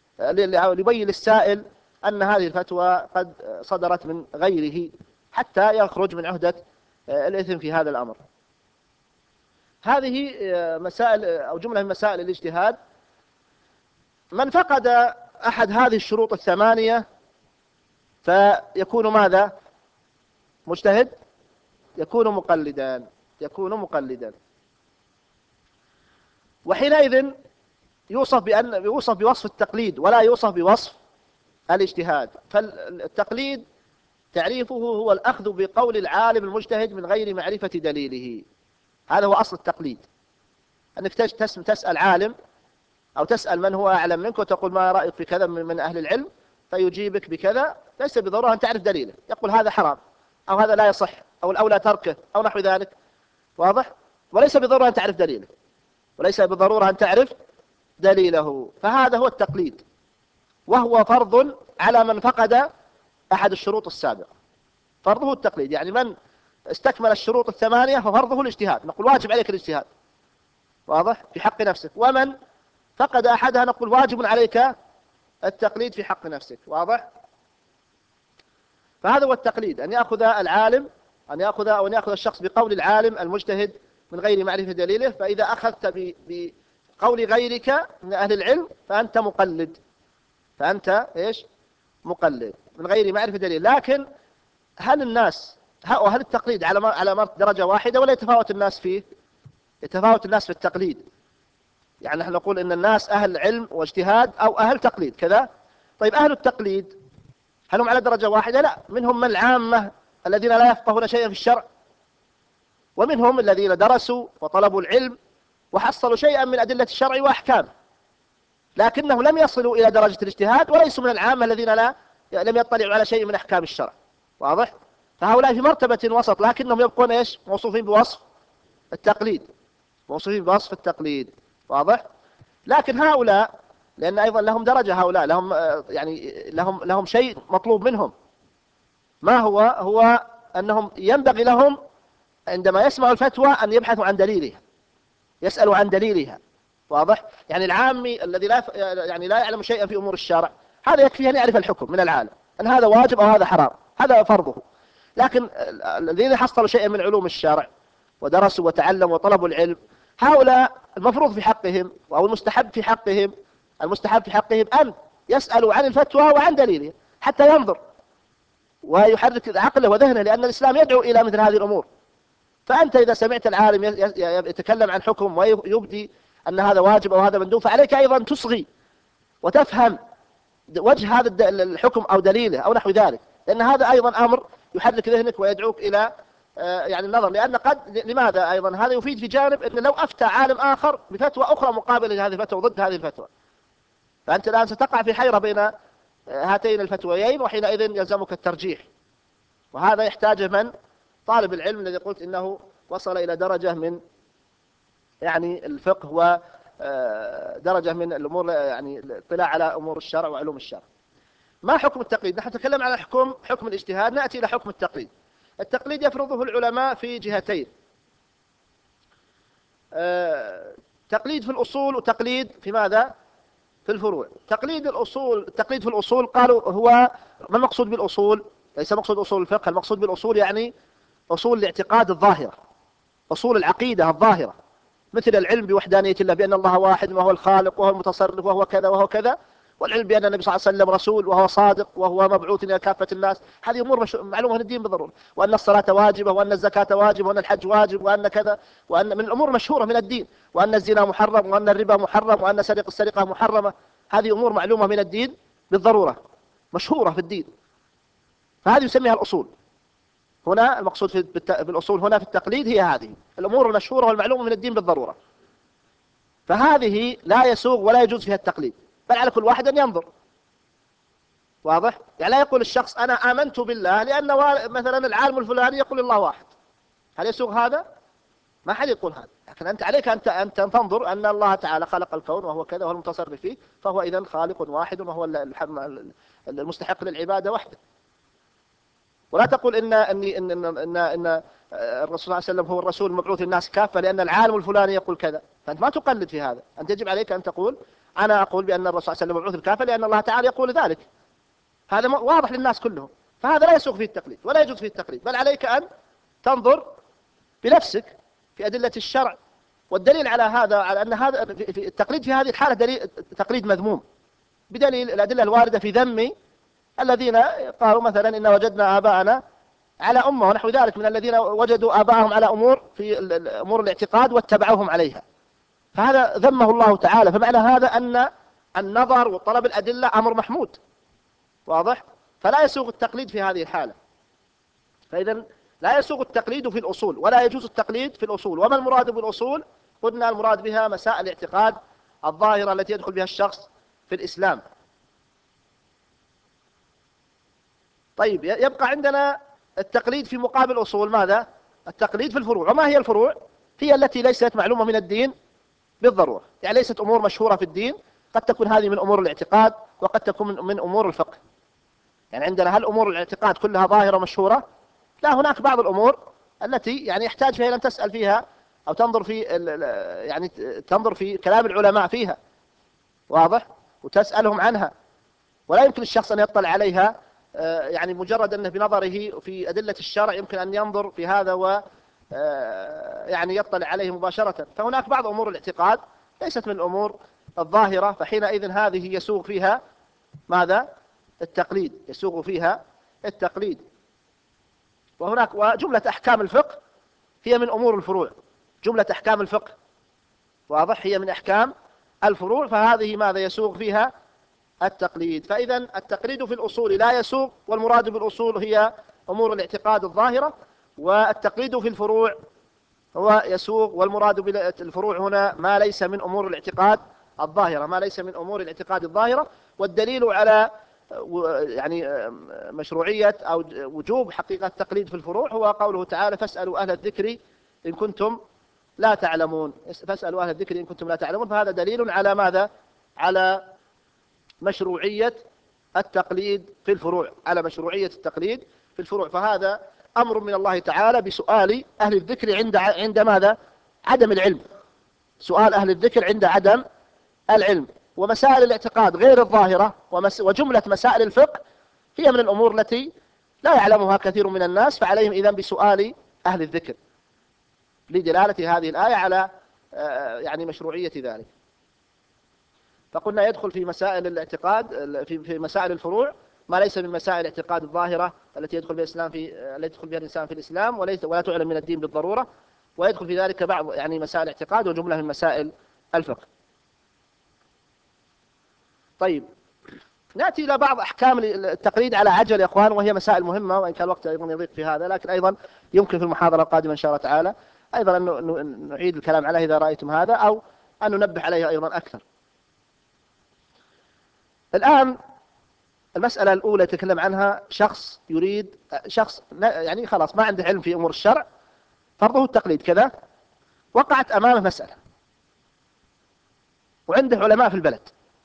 A: يبين للسائل أن هذه الفتوى قد صدرت من غيره، حتى يخرج من عهدة الإثم في هذا الأمر. هذه مسائل أو جملة من مسائل الاجتهاد. من فقد أحد هذه الشروط الثمانية فيكون ماذا؟ مجتهد؟ يكون مقلدا، يكون مقلدا. وحينئذ يوصف بأن يوصف بوصف التقليد ولا يوصف بوصف الاجتهاد. فالتقليد تعريفه هو الأخذ بقول العالم المجتهد من غير معرفة دليله، هذا هو أصل التقليد. أنك تسأل عالم أو تسأل من هو أعلم منك وتقول ما رأيك في كذا من أهل العلم، فيجيبك بكذا، ليس بضرورة أن تعرف دليله، يقول هذا حرام أو هذا لا يصح أو الأولى تركه أو نحو ذلك، واضح؟ وليس بضرورة أن تعرف دليله، وليس بضرورة أن تعرف دليله. فهذا هو التقليد، وهو فرض على من فقد أحد الشروط السابقة، فرضه التقليد. يعني من استكمل الشروط الثمانية ففرضه الاجتهاد، نقول واجب عليك الاجتهاد، واضح؟ في حق نفسك. ومن فقد أحدها نقول واجب عليك التقليد في حق نفسك، واضح؟ فهذا هو التقليد، أن يأخذ العالم أن يأخذ أو أن يأخذ الشخص بقول العالم المجتهد من غير معرفة دليله. فإذا أخذت بقول غيرك من أهل العلم فأنت مقلد، فأنت إيش؟ مقلد من غير معرفة دليل. لكن هل الناس هل التقليد على على درجة واحدة ولا يتفاوت الناس فيه؟ يتفاوت الناس في التقليد. يعني نحن نقول إن الناس أهل علم واجتهاد أو أهل تقليد كذا. طيب أهل التقليد هل هم على درجة واحدة؟ لا، منهم من العامة الذين لا يفقهون شيئا في الشرع، ومنهم الذين درسوا وطلبوا العلم وحصلوا شيئا من أدلة الشرع وأحكامه، لكنهم لم يصلوا إلى درجة الاجتهاد، وليسوا من العامة الذين لا لم يطلعوا على شيء من أحكام الشرع، واضح؟ فهؤلاء في مرتبة وسط، لكنهم يبقون إيش؟ موصوفين بوصف التقليد، موصوفين بوصف التقليد، واضح؟ لكن هؤلاء لأن أيضا لهم درجة، هؤلاء لهم يعني لهم لهم شيء مطلوب منهم، ما هو؟ هو أنهم ينبغي لهم عندما يسمعوا الفتوى أن يبحثوا عن دليلها، يسألوا عن دليلها، واضح؟ يعني العامي الذي لا يعني لا يعلم شيئا في أمور الشرع، هذا يكفي أن يعرف الحكم من العالم أن هذا واجب أو هذا حرام، هذا فرضه. لكن الذين حصلوا شيئا من علوم الشرع ودرسوا وتعلموا وطلبوا العلم، هؤلاء المفروض في حقهم أو المستحب في حقهم المستحب في حقهم أن يسألوا عن الفتوى وعن دليلها حتى ينظر ويحرك عقله وذهنه، لأن الإسلام يدعو إلى مثل هذه الأمور. فأنت إذا سمعت العالم يتكلم عن حكم ويبدي أن هذا واجب أو هذا مندوب، فعليك أيضا تصغي وتفهم وجه هذا الحكم أو دليله أو نحو ذلك، لأن هذا أيضا أمر يحرك ذهنك ويدعوك إلى يعني النظر، لأن قد لماذا أيضا هذا يفيد في جانب أن لو أفتى عالم آخر بفتوى أخرى مقابلة لهذه الفتوى وضد هذه الفتوى، فأنت الآن ستقع في حيرة بين هاتين الفتويين، وحينئذ يلزمك الترجيح. وهذا يحتاج من؟ طالب العلم الذي قلت إنه وصل إلى درجة من يعني الفقه ودرجة من الأمور، يعني الاطلاع على أمور الشرع وعلوم الشرع. ما حكم التقليد؟ نحن نتكلم على حكم حكم الاجتهاد، نأتي إلى حكم التقليد. التقليد يفرضه العلماء في جهتين: تقليد في الأصول وتقليد في ماذا؟ في الفروع. تقليد الأصول، التقليد في الأصول قالوا هو ما المقصود بالأصول؟ ليس مقصود أصول الفقه، المقصود بالأصول يعني أصول الاعتقاد الظاهرة، أصول العقيدة الظاهرة، مثل العلم بوحدانية الله، بأن الله واحد وهو الخالق وهو المتصرف وهو كذا وهو كذا، والعلم بأن النبي صلى الله عليه وسلم رسول وهو صادق وهو مبعوث إلى كافة الناس. هذه أمور مش... معلومة من الدين بالضرورة. وأن الصلاة واجبة، وأن الزكاة واجبة، وأن الحج واجب، وأن كذا، وأن من الأمور مشهورة من الدين، وأن الزنا محرم، وأن الربا محرم، وأن سرقة السرقة محرمة. هذه أمور معلومة من الدين بالضرورة، مشهورة في الدين، فهذه يسميها الأصول. هنا المقصود في بالأصول هنا في التقليد هي هذه الأمور المشهورة والمعلومة من الدين بالضرورة، فهذه لا يسوغ ولا يجوز فيها التقليد، بل على كل واحد أن ينظر. واضح؟ يعني لا يقول الشخص أنا آمنت بالله لأن مثلا العالم الفلاني يقول الله واحد، هل يسوغ هذا؟ ما حد يقول هذا. لكن أنت عليك أن أن تنظر أن الله تعالى خلق الكون وهو كذا وهو المتصرف فيه، فهو إذن خالق واحد وهو المستحق للعبادة وحده. ولا تقول إن إن إن إن, إن الرسول صلى الله عليه وسلم هو الرسول المبعوث الناس كافة لأن العالم الفلاني يقول كذا، فأنت ما تقلد في هذا. أنت يجب عليك أن تقول أنا أقول بأن الرسول صلى الله عليه وسلم مبعوث الكافة لأن الله تعالى يقول ذلك، هذا واضح للناس كلهم، فهذا لا يسوغ فيه التقليد ولا يجوز فيه التقليد، بل عليك أن تنظر بنفسك في أدلة الشرع. والدليل على هذا على أن هذا في التقليد في هذه الحالة دليل تقليد مذموم، بدليل الأدلة الواردة في ذم الذين قالوا مثلا إن وجدنا آباءنا على أمة ونحو ذلك، من الذين وجدوا آباءهم على أمور في أمور الاعتقاد واتبعوهم عليها، فهذا ذمه الله تعالى. فمعنى هذا أن النظر وطلب الأدلة أمر محمود، واضح؟ فلا يسوغ التقليد في هذه الحالة. فإذا لا يسوغ التقليد في الأصول ولا يجوز التقليد في الأصول. وما المراد بالأصول؟ قلنا المراد بها مسائل الاعتقاد الظاهرة التي يدخل بها الشخص في الإسلام. طيب، يبقى عندنا التقليد في مقابل الأصول ماذا؟ التقليد في الفروع. وما هي الفروع؟ هي التي ليست معلومة من الدين بالضرورة، يعني ليست أمور مشهورة في الدين، قد تكون هذه من أمور الاعتقاد وقد تكون من أمور الفقه. يعني عندنا هل أمور الاعتقاد كلها ظاهرة مشهورة؟ لا، هناك بعض الأمور التي يعني يحتاج فيها أن تسأل فيها أو تنظر في يعني تنظر في كلام العلماء فيها، واضح؟ وتسألهم عنها، ولا يمكن الشخص أن يطلع عليها يعني مجرد أنه بنظره في أدلة الشرع يمكن أن ينظر في هذا و يعني يطلع عليه مباشرة. فهناك بعض أمور الاعتقاد ليست من الأمور الظاهرة، فحينئذ هذه يسوغ فيها ماذا؟ التقليد، يسوغ فيها التقليد. وهناك وجملة أحكام الفقه هي من أمور الفروع، جملة أحكام الفقه واضح هي من أحكام الفروع، فهذه ماذا؟ يسوغ فيها التقليد. فإذا التقليد في الأصول لا يسوغ، والمراد بالأصول هي أمور الاعتقاد الظاهرة، والتقليد في الفروع هو يسوغ، والمراد بالفروع هنا ما ليس من أمور الاعتقاد الظاهرة، ما ليس من أمور الاعتقاد الظاهرة. والدليل على يعني مشروعية أو وجوب حقيقة التقليد في الفروع هو قوله تعالى فاسألوا أهل الذكر إن كنتم لا تعلمون، فاسألوا أهل الذكر إن كنتم لا تعلمون. فهذا دليل على ماذا؟ على مشروعية التقليد في الفروع، على مشروعية التقليد في الفروع. فهذا أمر من الله تعالى بسؤال أهل الذكر عند عند ماذا؟ عدم العلم، سؤال أهل الذكر عند عدم العلم. ومسائل الاعتقاد غير الظاهرة وجملة مسائل الفقه هي من الأمور التي لا يعلمها كثير من الناس، فعليهم إذن بسؤال أهل الذكر، لدلالة هذه الآية على يعني مشروعية ذلك. فقلنا يدخل في مسائل الاعتقاد في في مسائل الفروع ما ليس من مسائل الاعتقاد الظاهرة التي يدخل بها الإسلام في التي يدخل بها الإنسان في الإسلام وليس ولا تعلم من الدين بالضرورة، ويدخل في ذلك بعض يعني مسائل الاعتقاد وجملة من مسائل الفقه. طيب، نأتي إلى بعض أحكام التقليد على عجل يا أخوان، وهي مسائل مهمة، وإن كان الوقت أيضا يضيق في هذا، لكن أيضا يمكن في المحاضرة القادمة إن شاء الله تعالى أيضا أن نعيد الكلام عليه إذا رأيتم هذا، أو أن ننبه عليه أيضا أكثر. الآن المسألة الأولى يتكلم عنها شخص يريد، شخص يعني خلاص ما عنده علم في أمور الشرع، فرضه التقليد كذا، وقعت أمامه مسألة وعنده علماء في البلد،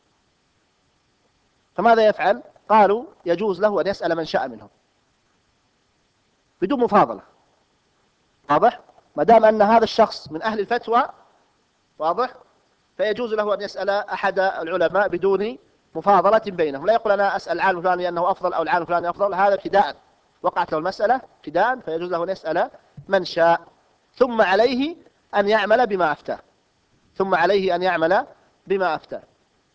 A: فماذا يفعل؟ قالوا يجوز له أن يسأل من شاء منهم بدون مفاضلة. واضح؟ ما دام أن هذا الشخص من أهل الفتوى، واضح، فيجوز له أن يسأل أحد العلماء بدون مفاضلة بينهم. لا يقول أنا أسأل العالم الفلاني أنه أفضل أو العالم الفلاني أفضل، هذا ابتداء، وقعت له المسألة ابتداء، فيجوز له أن يسأل من شاء، ثم عليه أن يعمل بما أفتاه، ثم عليه أن يعمل بما أفتاه.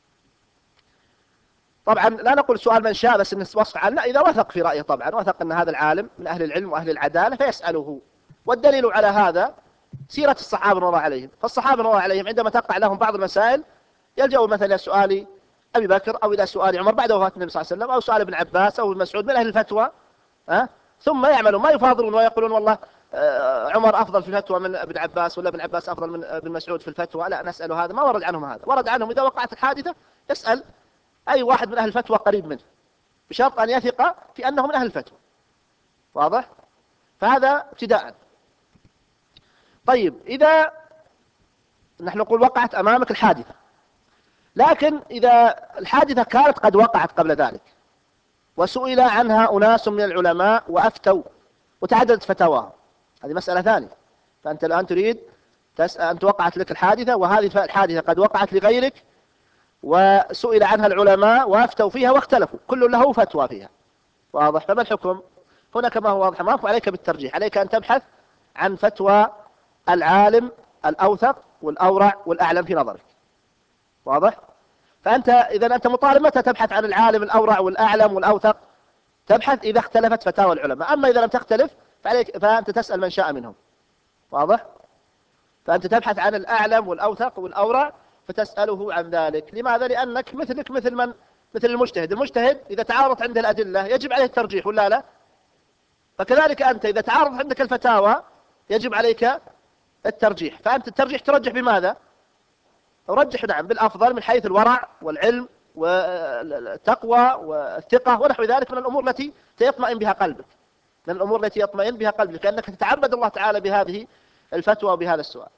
A: طبعا لا نقول سؤال من شاء بس نوصف عنه، إذا وثق في رأيه، طبعا وثق أن هذا العالم من أهل العلم وأهل العدالة فيسأله. والدليل على هذا سيرة الصحابة رضي الله عليهم، فالصحابة رضي الله عليهم عندما تقع لهم بعض المسائل يلجأوا مثلا إلى سؤال أبي بكر أو إلى سؤال عمر بعد وفاة النبي صلى الله عليه وسلم، أو سؤال ابن عباس أو ابن مسعود من أهل الفتوى، أه؟ ثم يعملون، ما يفاضلون ويقولون والله آه عمر أفضل في الفتوى من ابن عباس، ولا ابن عباس أفضل من ابن مسعود في الفتوى، لا نسأل هذا، ما ورد عنهم هذا. ورد عنهم إذا وقعت الحادثة يسأل أي واحد من أهل الفتوى قريب منه، بشرط أن يثق في أنه من أهل الفتوى. واضح؟ فهذا ابتداء. طيب إذا نحن نقول وقعت أمامك الحادثة، لكن إذا الحادثة كانت قد وقعت قبل ذلك وسئل عنها أناس من العلماء وأفتوا وتعددت فتاواهم، هذه مسألة ثانية. فأنت الآن تريد تسأل، أنت وقعت لك الحادثة، وهذه الحادثة قد وقعت لغيرك وسئل عنها العلماء وأفتوا فيها واختلفوا، كل له فتوى فيها. واضح؟ فما الحكم؟ هنا كما هو واضح، ما هو عليك بالترجيح، عليك أن تبحث عن فتوى العالم الأوثق والأورع والأعلم في نظرك. واضح؟ فأنت إذا أنت مطالب متى تبحث عن العالم الأورع والأعلم والأوثق؟ تبحث إذا اختلفت فتاوى العلماء. أما إذا لم تختلف فعليك فأنت تسأل من شاء منهم. واضح؟ فأنت تبحث عن الأعلم والأوثق والأورع فتسأله عن ذلك. لماذا؟ لأنك مثلك مثل من مثل المجتهد. المجتهد إذا تعارضت عنده الأدلة يجب عليه الترجيح ولا لا؟ فكذلك أنت إذا تعارضت عندك الفتاوى يجب عليك الترجيح. فأنت الترجيح ترجح بماذا؟ أرجح نعم بالأفضل من حيث الورع والعلم والتقوى والثقة ونحو ذلك من الأمور التي يطمئن بها قلبك، من الأمور التي يطمئن بها قلبك، لأنك تتعبد الله تعالى بهذه الفتوى وبهذا السؤال.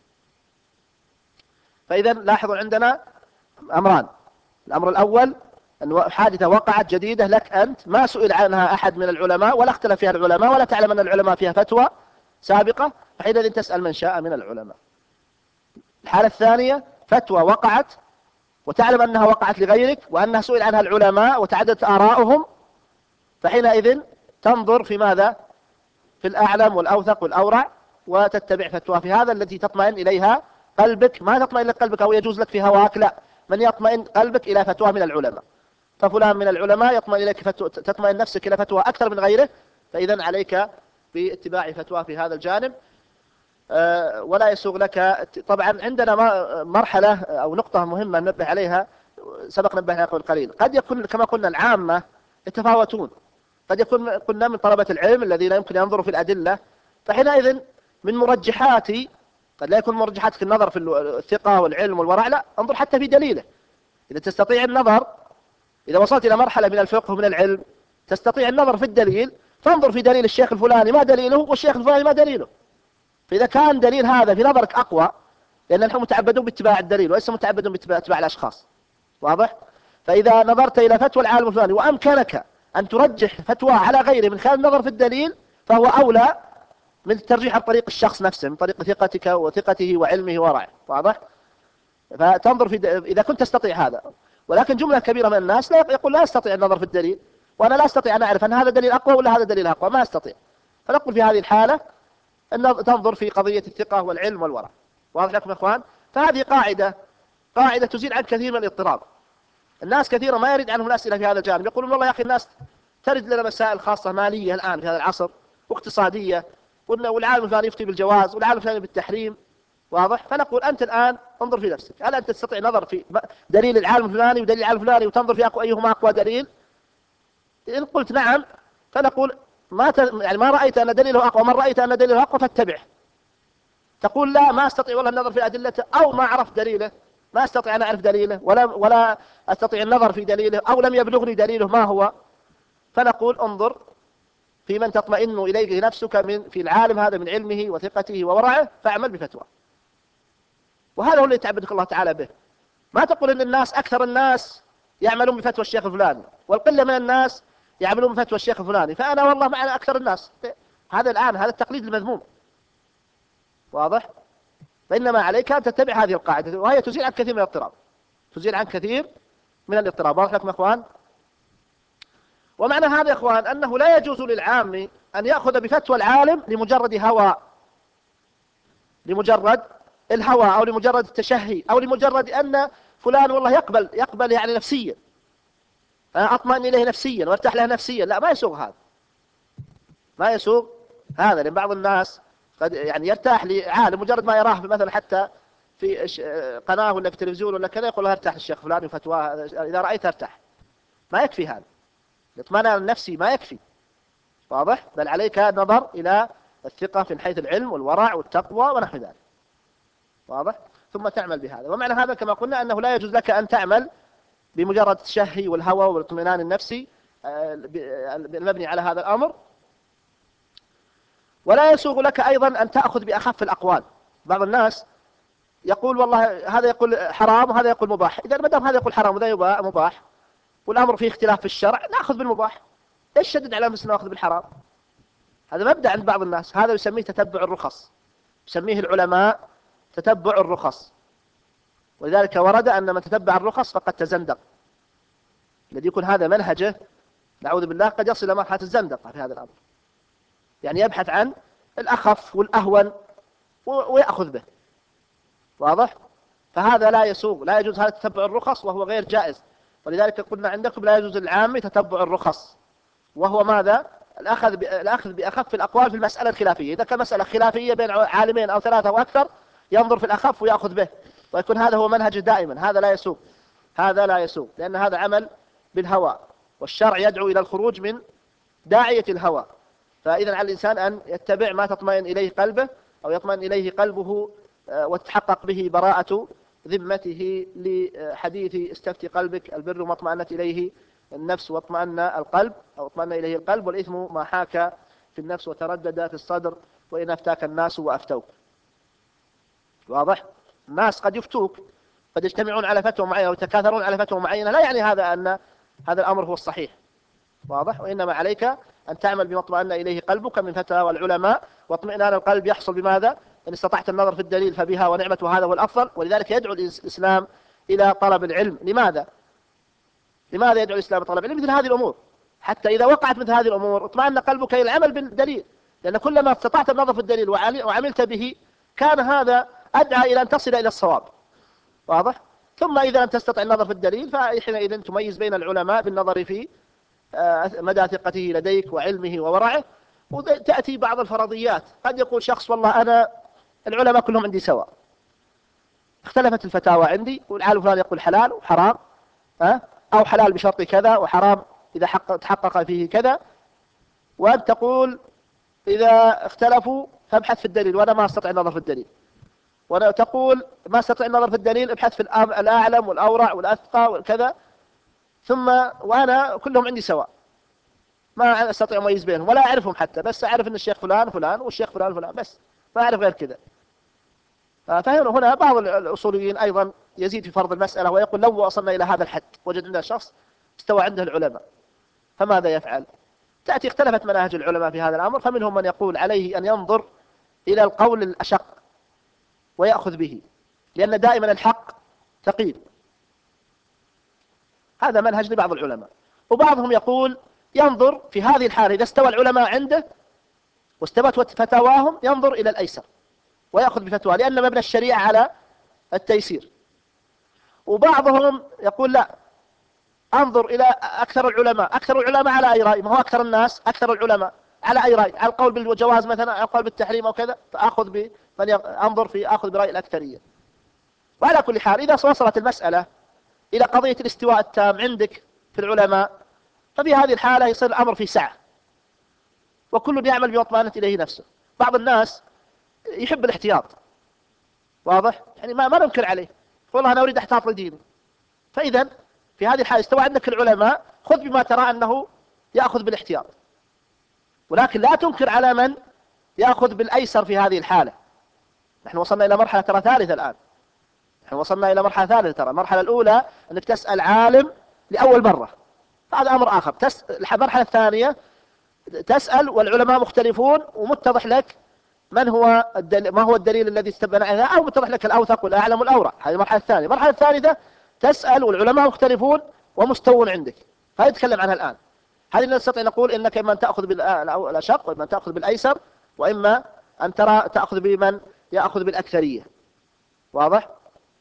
A: فإذا لاحظوا عندنا أمران. الأمر الأول أن حادثة وقعت جديدة لك أنت ما سئل عنها أحد من العلماء ولا اختلف فيها العلماء ولا تعلم أن العلماء فيها فتوى سابقة، فحينئذ تسأل من شاء من العلماء. الحالة الثانية فتوى وقعت وتعلم أنها وقعت لغيرك وأنها سئل عنها العلماء وتعددت آراؤهم، فحينئذ تنظر في ماذا؟ في الأعلم والأوثق والأورع وتتبع فتوى في هذا التي تطمئن إليها قلبك. ما تطمئن لك قلبك أو يجوز لك في هواك، لا، من يطمئن قلبك إلى فتوى من العلماء. ففلان من العلماء يطمئن إليك فتوى، تطمئن نفسك إلى فتوى أكثر من غيره، فإذا عليك باتباع فتوى في هذا الجانب. أه ولا يسوغ لك. طبعا عندنا مرحلة أو نقطة مهمة ننبه عليها، سبق نبه عليها قبل قليل. قد يكون كما قلنا العامة يتفاوتون، قد يكون قلنا من طلبة العلم الذين يمكن ينظروا في الأدلة، فحينئذ من مرجحاتي قد لا يكون مرجحاتك النظر في الثقة والعلم والورع، لا، انظر حتى في دليله. إذا تستطيع النظر، إذا وصلت إلى مرحلة من الفقه ومن العلم تستطيع النظر في الدليل، فانظر في دليل الشيخ الفلاني ما دليله والشيخ الفلاني ما دليله. فإذا كان دليل هذا في نظرك أقوى، لأن نحن متعبدون باتباع الدليل وليس متعبدون باتباع الأشخاص. واضح؟ فإذا نظرت إلى فتوى العالم الفلاني وأمكنك أن ترجح فتوى على غيره من خلال النظر في الدليل، فهو أولى من الترجيح عن طريق الشخص نفسه، من طريق ثقتك وثقته وعلمه ورعه. واضح؟ فتنظر في إذا كنت تستطيع هذا. ولكن جملة كبيرة من الناس لا يقول لا أستطيع النظر في الدليل، وأنا لا أستطيع أن أعرف أن هذا دليل أقوى ولا هذا دليل أقوى، ما أستطيع. فنقول في هذه الحالة أن تنظر في قضية الثقة والعلم والورع. واضح لكم يا إخوان؟ فهذه قاعدة قاعدة تزيل عن كثير من الاضطراب. الناس كثيرا ما يرد عنهم الأسئلة في هذا الجانب، يقولون والله يا أخي الناس ترد لنا مسائل خاصة مالية الآن في هذا العصر واقتصادية، والعالم الفلاني يفتي بالجواز والعالم الفلاني بالتحريم، واضح؟ فنقول أنت الآن انظر في نفسك، هل أنت تستطيع نظر في دليل العالم الفلاني ودليل العالم الفلاني وتنظر في أقوى أيهما أقوى دليل؟ إن قلت نعم فنقول ما ت... يعني ما رأيت أن دليله أقوى، من رأيت أن دليله أقوى فاتبعه. تقول لا ما أستطيع والله النظر في أدلته، أو ما عرفت دليله، ما أستطيع أن أعرف دليله، ولا ولا أستطيع النظر في دليله، أو لم يبلغني دليله ما هو، فنقول انظر في من تطمئن إليه نفسك من في العالم هذا من علمه وثقته وورعه، فاعمل بفتوى. وهذا هو اللي يتعبدك الله تعالى به. ما تقول ان الناس اكثر الناس يعملون بفتوى الشيخ الفلاني والقله من الناس يعملون بفتوى الشيخ الفلاني، فانا والله معنا اكثر الناس. هذا الان هذا التقليد المذموم. واضح؟ فانما عليك ان تتبع هذه القاعده، وهي تزيل عنك كثير من الاضطراب، تزيل عنك كثير من الاضطراب. واضح لكم يا اخوان؟ ومعنى هذا يا اخوان انه لا يجوز للعام ان ياخذ بفتوى العالم لمجرد هوى، لمجرد الهوى او لمجرد التشهي او لمجرد ان فلان والله يقبل يقبل يعني نفسيا، اطمئن اليه نفسيا وارتاح له نفسيا. لا، ما يسوغ هذا، ما يسوغ هذا. لان بعض الناس قد يعني يرتاح لعالم مجرد ما يراه مثلا حتى في قناه ولا في تلفزيون ولا كذا، يقول له ارتاح للشيخ فلان وفتواه اذا رايت ارتاح. ما يكفي هذا، الاطمئنان النفسي ما يكفي. واضح؟ بل عليك النظر الى الثقه في حيث العلم والورع والتقوى ونحو ذلك. واضح؟ ثم تعمل بهذا. ومعنى هذا كما قلنا أنه لا يجوز لك أن تعمل بمجرد التشهي والهوى والاطمئنان النفسي المبني على هذا الأمر. ولا يسوغ لك أيضا أن تأخذ بأخف الأقوال. بعض الناس يقول والله هذا يقول حرام وهذا يقول مباح، إذا ما دام هذا يقول حرام وذا مباح والأمر فيه اختلاف في الشرع نأخذ بالمباح. إيش شدد على أنفسنا نأخذ بالحرام؟ هذا مبدأ عند بعض الناس، هذا يسميه تتبع الرخص، يسميه العلماء تتبع الرخص. ولذلك ورد أن من تتبع الرخص فقد تزندق. الذي يكون هذا منهجه نعوذ بالله قد يصل إلى مرحلة الزندقة في هذا الأمر، يعني يبحث عن الأخف والأهون ويأخذ به. واضح؟ فهذا لا يسوغ، لا يجوز هذا تتبع الرخص وهو غير جائز. ولذلك قلنا عندكم لا يجوز للعام تتبع الرخص، وهو ماذا؟ الأخذ الأخذ بأخف الأقوال في المسألة الخلافية. إذا كان مسألة خلافية بين عالمين أو ثلاثة وأكثر ينظر في الأخف ويأخذ به، ويكون هذا هو منهجه دائما. هذا لا يسوغ، هذا لا يسوغ، لأن هذا عمل بالهوى، والشرع يدعو إلى الخروج من داعية الهوى. فإذا على الإنسان أن يتبع ما تطمئن إليه قلبه أو يطمئن إليه قلبه وتتحقق به براءة ذمته، لحديث استفتي قلبك البر ما اطمأنت إليه النفس واطمأن القلب، أو اطمأن إليه القلب، والإثم ما حاك في النفس وتردد في الصدر وإن أفتاك الناس وأفتوك. واضح؟ الناس قد يفتوك، قد يجتمعون على فتوى معينة ويتكاثرون على فتوى معينة، لا يعني هذا أن هذا الأمر هو الصحيح. واضح؟ وإنما عليك أن تعمل بما اطمأن إليه قلبك من فتاوى العلماء. واطمئنان القلب يحصل بماذا؟ إن استطعت النظر في الدليل فبها ونعمة، وهذا هو الأفضل. ولذلك يدعو الإسلام إلى طلب العلم. لماذا؟ لماذا يدعو الإسلام إلى طلب العلم؟ مثل هذه الأمور، حتى إذا وقعت مثل هذه الأمور اطمأن قلبك إلى العمل بالدليل، لأن كلما استطعت النظر في الدليل وعملت به كان هذا أدعى إلى أن تصل إلى الصواب. واضح؟ ثم إذا لم تستطع النظر في الدليل فحينئذ تميز بين العلماء بالنظر في مدى ثقته لديك وعلمه وورعه. وتأتي بعض الفرضيات، قد يقول شخص والله أنا العلماء كلهم عندي سواء، اختلفت الفتاوى عندي، والعالم فلان يقول حلال وحرام، أو حلال بشرط كذا وحرام إذا تحقق فيه كذا، وأنت تقول إذا اختلفوا فابحث في الدليل وأنا ما أستطيع النظر في الدليل، وأنا تقول ما أستطيع النظر في الدليل ابحث في الأعلم والأورع والأثقى والكذا، ثم وأنا كلهم عندي سواء ما أستطيع أميز بينهم ولا أعرفهم حتى، بس أعرف أن الشيخ فلان فلان والشيخ فلان فلان بس، ما أعرف غير كذا. فهنا هنا بعض الأصوليين أيضا يزيد في فرض المسألة ويقول لو وصلنا إلى هذا الحد وجد عندنا شخص استوى عنده العلماء فماذا يفعل؟ تأتي اختلفت مناهج العلماء في هذا الأمر، فمنهم من يقول عليه أن ينظر إلى القول الأشق ويأخذ به، لأن دائما الحق ثقيل. هذا منهج لبعض العلماء. وبعضهم يقول ينظر في هذه الحالة إذا استوى العلماء عنده واستوت فتاواهم ينظر إلى الأيسر ويأخذ بفتوى، لأن مبنى الشريعة على التيسير. وبعضهم يقول لا، انظر إلى أكثر العلماء، أكثر العلماء على أي رأي؟ ما هو أكثر الناس أكثر العلماء على أي رأي؟ على القول بالجواز مثلا، على القول بالتحريم أو كذا، فأخذ من أنظر في أخذ برأي الأكثرية. وعلى كل حال إذا وصلت المسألة إلى قضية الاستواء التام عندك في العلماء، ففي هذه الحالة يصير الأمر في سعة، وكل يعمل بما اطمأنت إليه نفسه. بعض الناس يحب الاحتياط، واضح؟ يعني ما, ما ننكر عليه، والله أنا أريد أحتاط لديني. فإذا في هذه الحالة استوى عندك العلماء، خذ بما ترى أنه يأخذ بالاحتياط، ولكن لا تنكر على من يأخذ بالأيسر في هذه الحالة. نحن وصلنا إلى مرحلة ترى ثالثة الآن، نحن وصلنا إلى مرحلة ثالثة. ترى المرحلة الأولى أنك تسأل عالم لأول مرة، هذا أمر آخر. تس... المرحلة الثانية تسأل والعلماء مختلفون ومتضح لك من هو الدل... ما هو الدليل الذي استبنى عليه، أو متضح لك الأوثق والأعلم والأورع. هذه المرحلة الثانية. المرحلة الثالثة تسأل والعلماء مختلفون ومستوون عندك، هذه نتكلم عنها الآن. هذه نستطيع نقول إنك إما أن تأخذ بالأشق وإما أن تأخذ بالأيسر، وإما أن ترى تأخذ بمن يأخذ بالأكثرية، واضح؟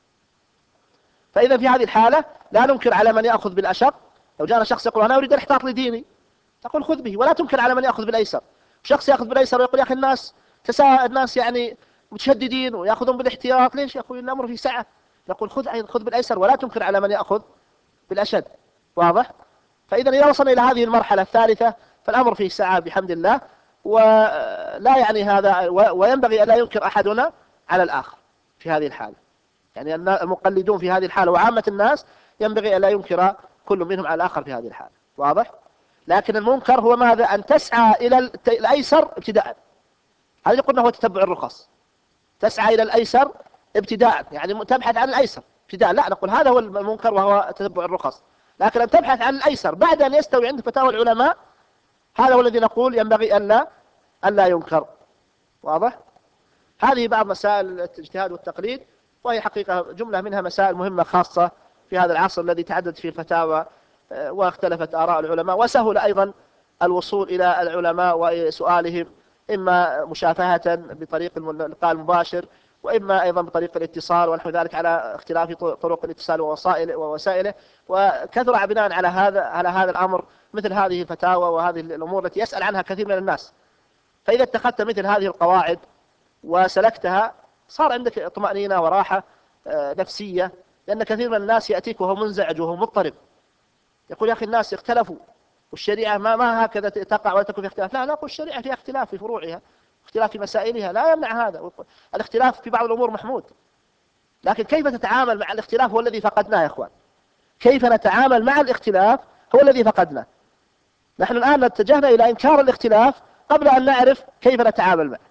A: فإذا في هذه الحالة لا ننكر على من يأخذ بالأشق. لو جاءنا شخص يقول أنا أريد الاحتاط لديني، تقول خذ به، ولا تنكر على من يأخذ بالأيسر. شخص يأخذ بالأيسر ويقول يا أخي الناس تسا... الناس يعني متشددين ويأخذون بالاحتياط، ليش يا أخوي الأمر في سعة؟ نقول خذ خذ بالأيسر ولا تنكر على من يأخذ بالأشد، واضح؟ فإذا إذا وصلنا إلى هذه المرحلة الثالثة فالأمر فيه سعة بحمد الله، ولا يعني هذا، وينبغي أن لا ينكر أحدنا على الآخر في هذه الحالة. يعني المقلدون في هذه الحالة وعامة الناس ينبغي أن لا ينكر كل منهم على الآخر في هذه الحالة، واضح؟ لكن المنكر هو ماذا؟ أن تسعى إلى الأيسر ابتداء. هذا اللي قلنا هو تتبع الرخص. تسعى إلى الأيسر ابتداء، يعني تبحث عن الأيسر ابتداء. لا، نقول هذا هو المنكر وهو تتبع الرخص. لكن أن تبحث عن الأيسر بعد أن يستوي عندك فتاوى العلماء، هذا هو الذي نقول ينبغي أن لا أن لا ينكر، واضح؟ هذه بعض مسائل الاجتهاد والتقليد، وهي حقيقة جملة منها مسائل مهمة خاصة في هذا العصر الذي تعددت فيه الفتاوى واختلفت آراء العلماء، وسهل أيضا الوصول إلى العلماء وسؤالهم، إما مشافهة بطريق اللقاء المباشر، وإما أيضا بطريق الاتصال ونحو ذلك، على اختلاف طرق الاتصال ووسائل ووسائله. وكثر بناء على هذا على هذا الأمر مثل هذه الفتاوى وهذه الأمور التي يسأل عنها كثير من الناس. فإذا اتخذت مثل هذه القواعد وسلكتها صار عندك طمأنينة وراحة نفسية، لأن كثير من الناس يأتيك وهو منزعج وهو مضطرب، يقول يا أخي الناس اختلفوا والشريعة ما ما هكذا تقع ولا تكون في اختلاف. لا، لا أقول الشريعة فيها اختلاف في فروعها، اختلاف في مسائلها لا يمنع هذا. الاختلاف في بعض الأمور محمود، لكن كيف تتعامل مع الاختلاف هو الذي فقدناه يا إخوان. كيف نتعامل مع الاختلاف هو الذي فقدناه. نحن الآن اتجهنا إلى إنكار الاختلاف قبل أن نعرف كيف نتعامل معه.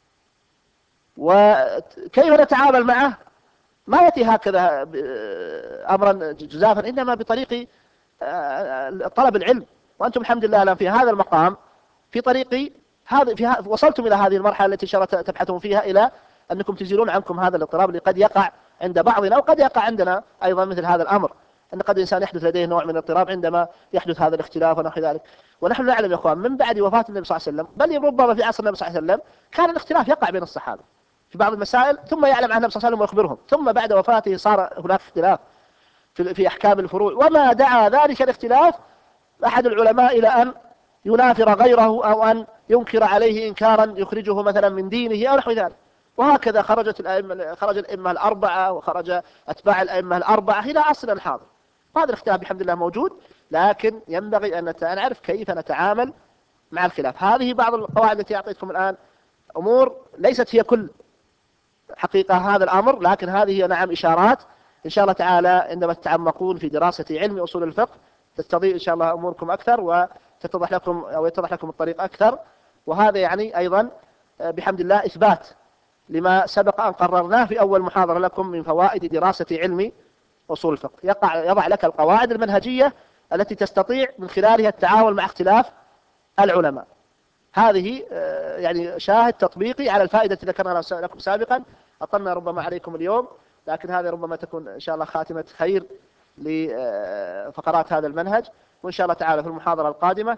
A: وكيف نتعامل معه ما يأتي هكذا أمرا جزافا، إنما بطريق طلب العلم. وأنتم الحمد لله الآن في هذا المقام، في طريق هذا في وصلتم إلى هذه المرحلة التي شرت تبحثون فيها إلى أنكم تزيلون عنكم هذا الاضطراب اللي قد يقع عند بعضنا، وقد يقع عندنا أيضا مثل هذا الأمر، أن قد الإنسان يحدث لديه نوع من الاضطراب عندما يحدث هذا الاختلاف ونحو ذلك. ونحن نعلم يا أخوان من بعد وفاة النبي صلى الله عليه وسلم، بل ربما في عصر النبي صلى الله عليه وسلم كان الاختلاف يقع بين الصحابة في بعض المسائل، ثم يعلم عنها النبي صلى الله عليه وسلم ويخبرهم، ثم بعد وفاته صار هناك اختلاف في في أحكام الفروع، وما دعا ذلك الاختلاف أحد العلماء إلى أن ينافر غيره أو أن ينكر عليه إنكارا يخرجه مثلا من دينه أو نحو ذلك. وهكذا خرجت الأئمة، خرج الأئمة الأربعة وخرج أتباع الأئمة الأربعة إلى عصرنا الحاضر. هذا الاختلاف بحمد الله موجود، لكن ينبغي أن نعرف كيف نتعامل مع الخلاف. هذه بعض القواعد التي أعطيتكم الآن، أمور ليست هي كل حقيقة هذا الأمر، لكن هذه هي نعم إشارات. إن شاء الله تعالى عندما تتعمقون في دراسة علم أصول الفقه تستضيء إن شاء الله أموركم أكثر، وتتضح لكم أو يتضح لكم الطريق أكثر. وهذا يعني أيضا بحمد الله إثبات لما سبق أن قررناه في أول محاضرة لكم من فوائد دراسة علم أصول الفقه. يقع يضع لك القواعد المنهجية التي تستطيع من خلالها التعامل مع اختلاف العلماء. هذه يعني شاهد تطبيقي على الفائدة التي ذكرنا لكم سابقا. أطلنا ربما عليكم اليوم، لكن هذه ربما تكون إن شاء الله خاتمة خير لفقرات هذا المنهج. وإن شاء الله تعالى في المحاضرة القادمة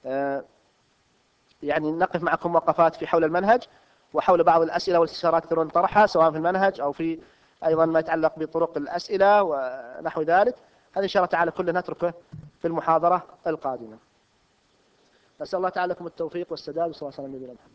A: يعني نقف معكم وقفات في حول المنهج وحول بعض الأسئلة والاستشارات التي نطرحها سواء في المنهج أو في أيضا ما يتعلق بطرق الأسئلة ونحو ذلك. هذا إن شاء الله تعالى كله نتركه في المحاضرة القادمة. نسأل الله تعالى لكم التوفيق والسداد، وصلى الله عليه وسلم.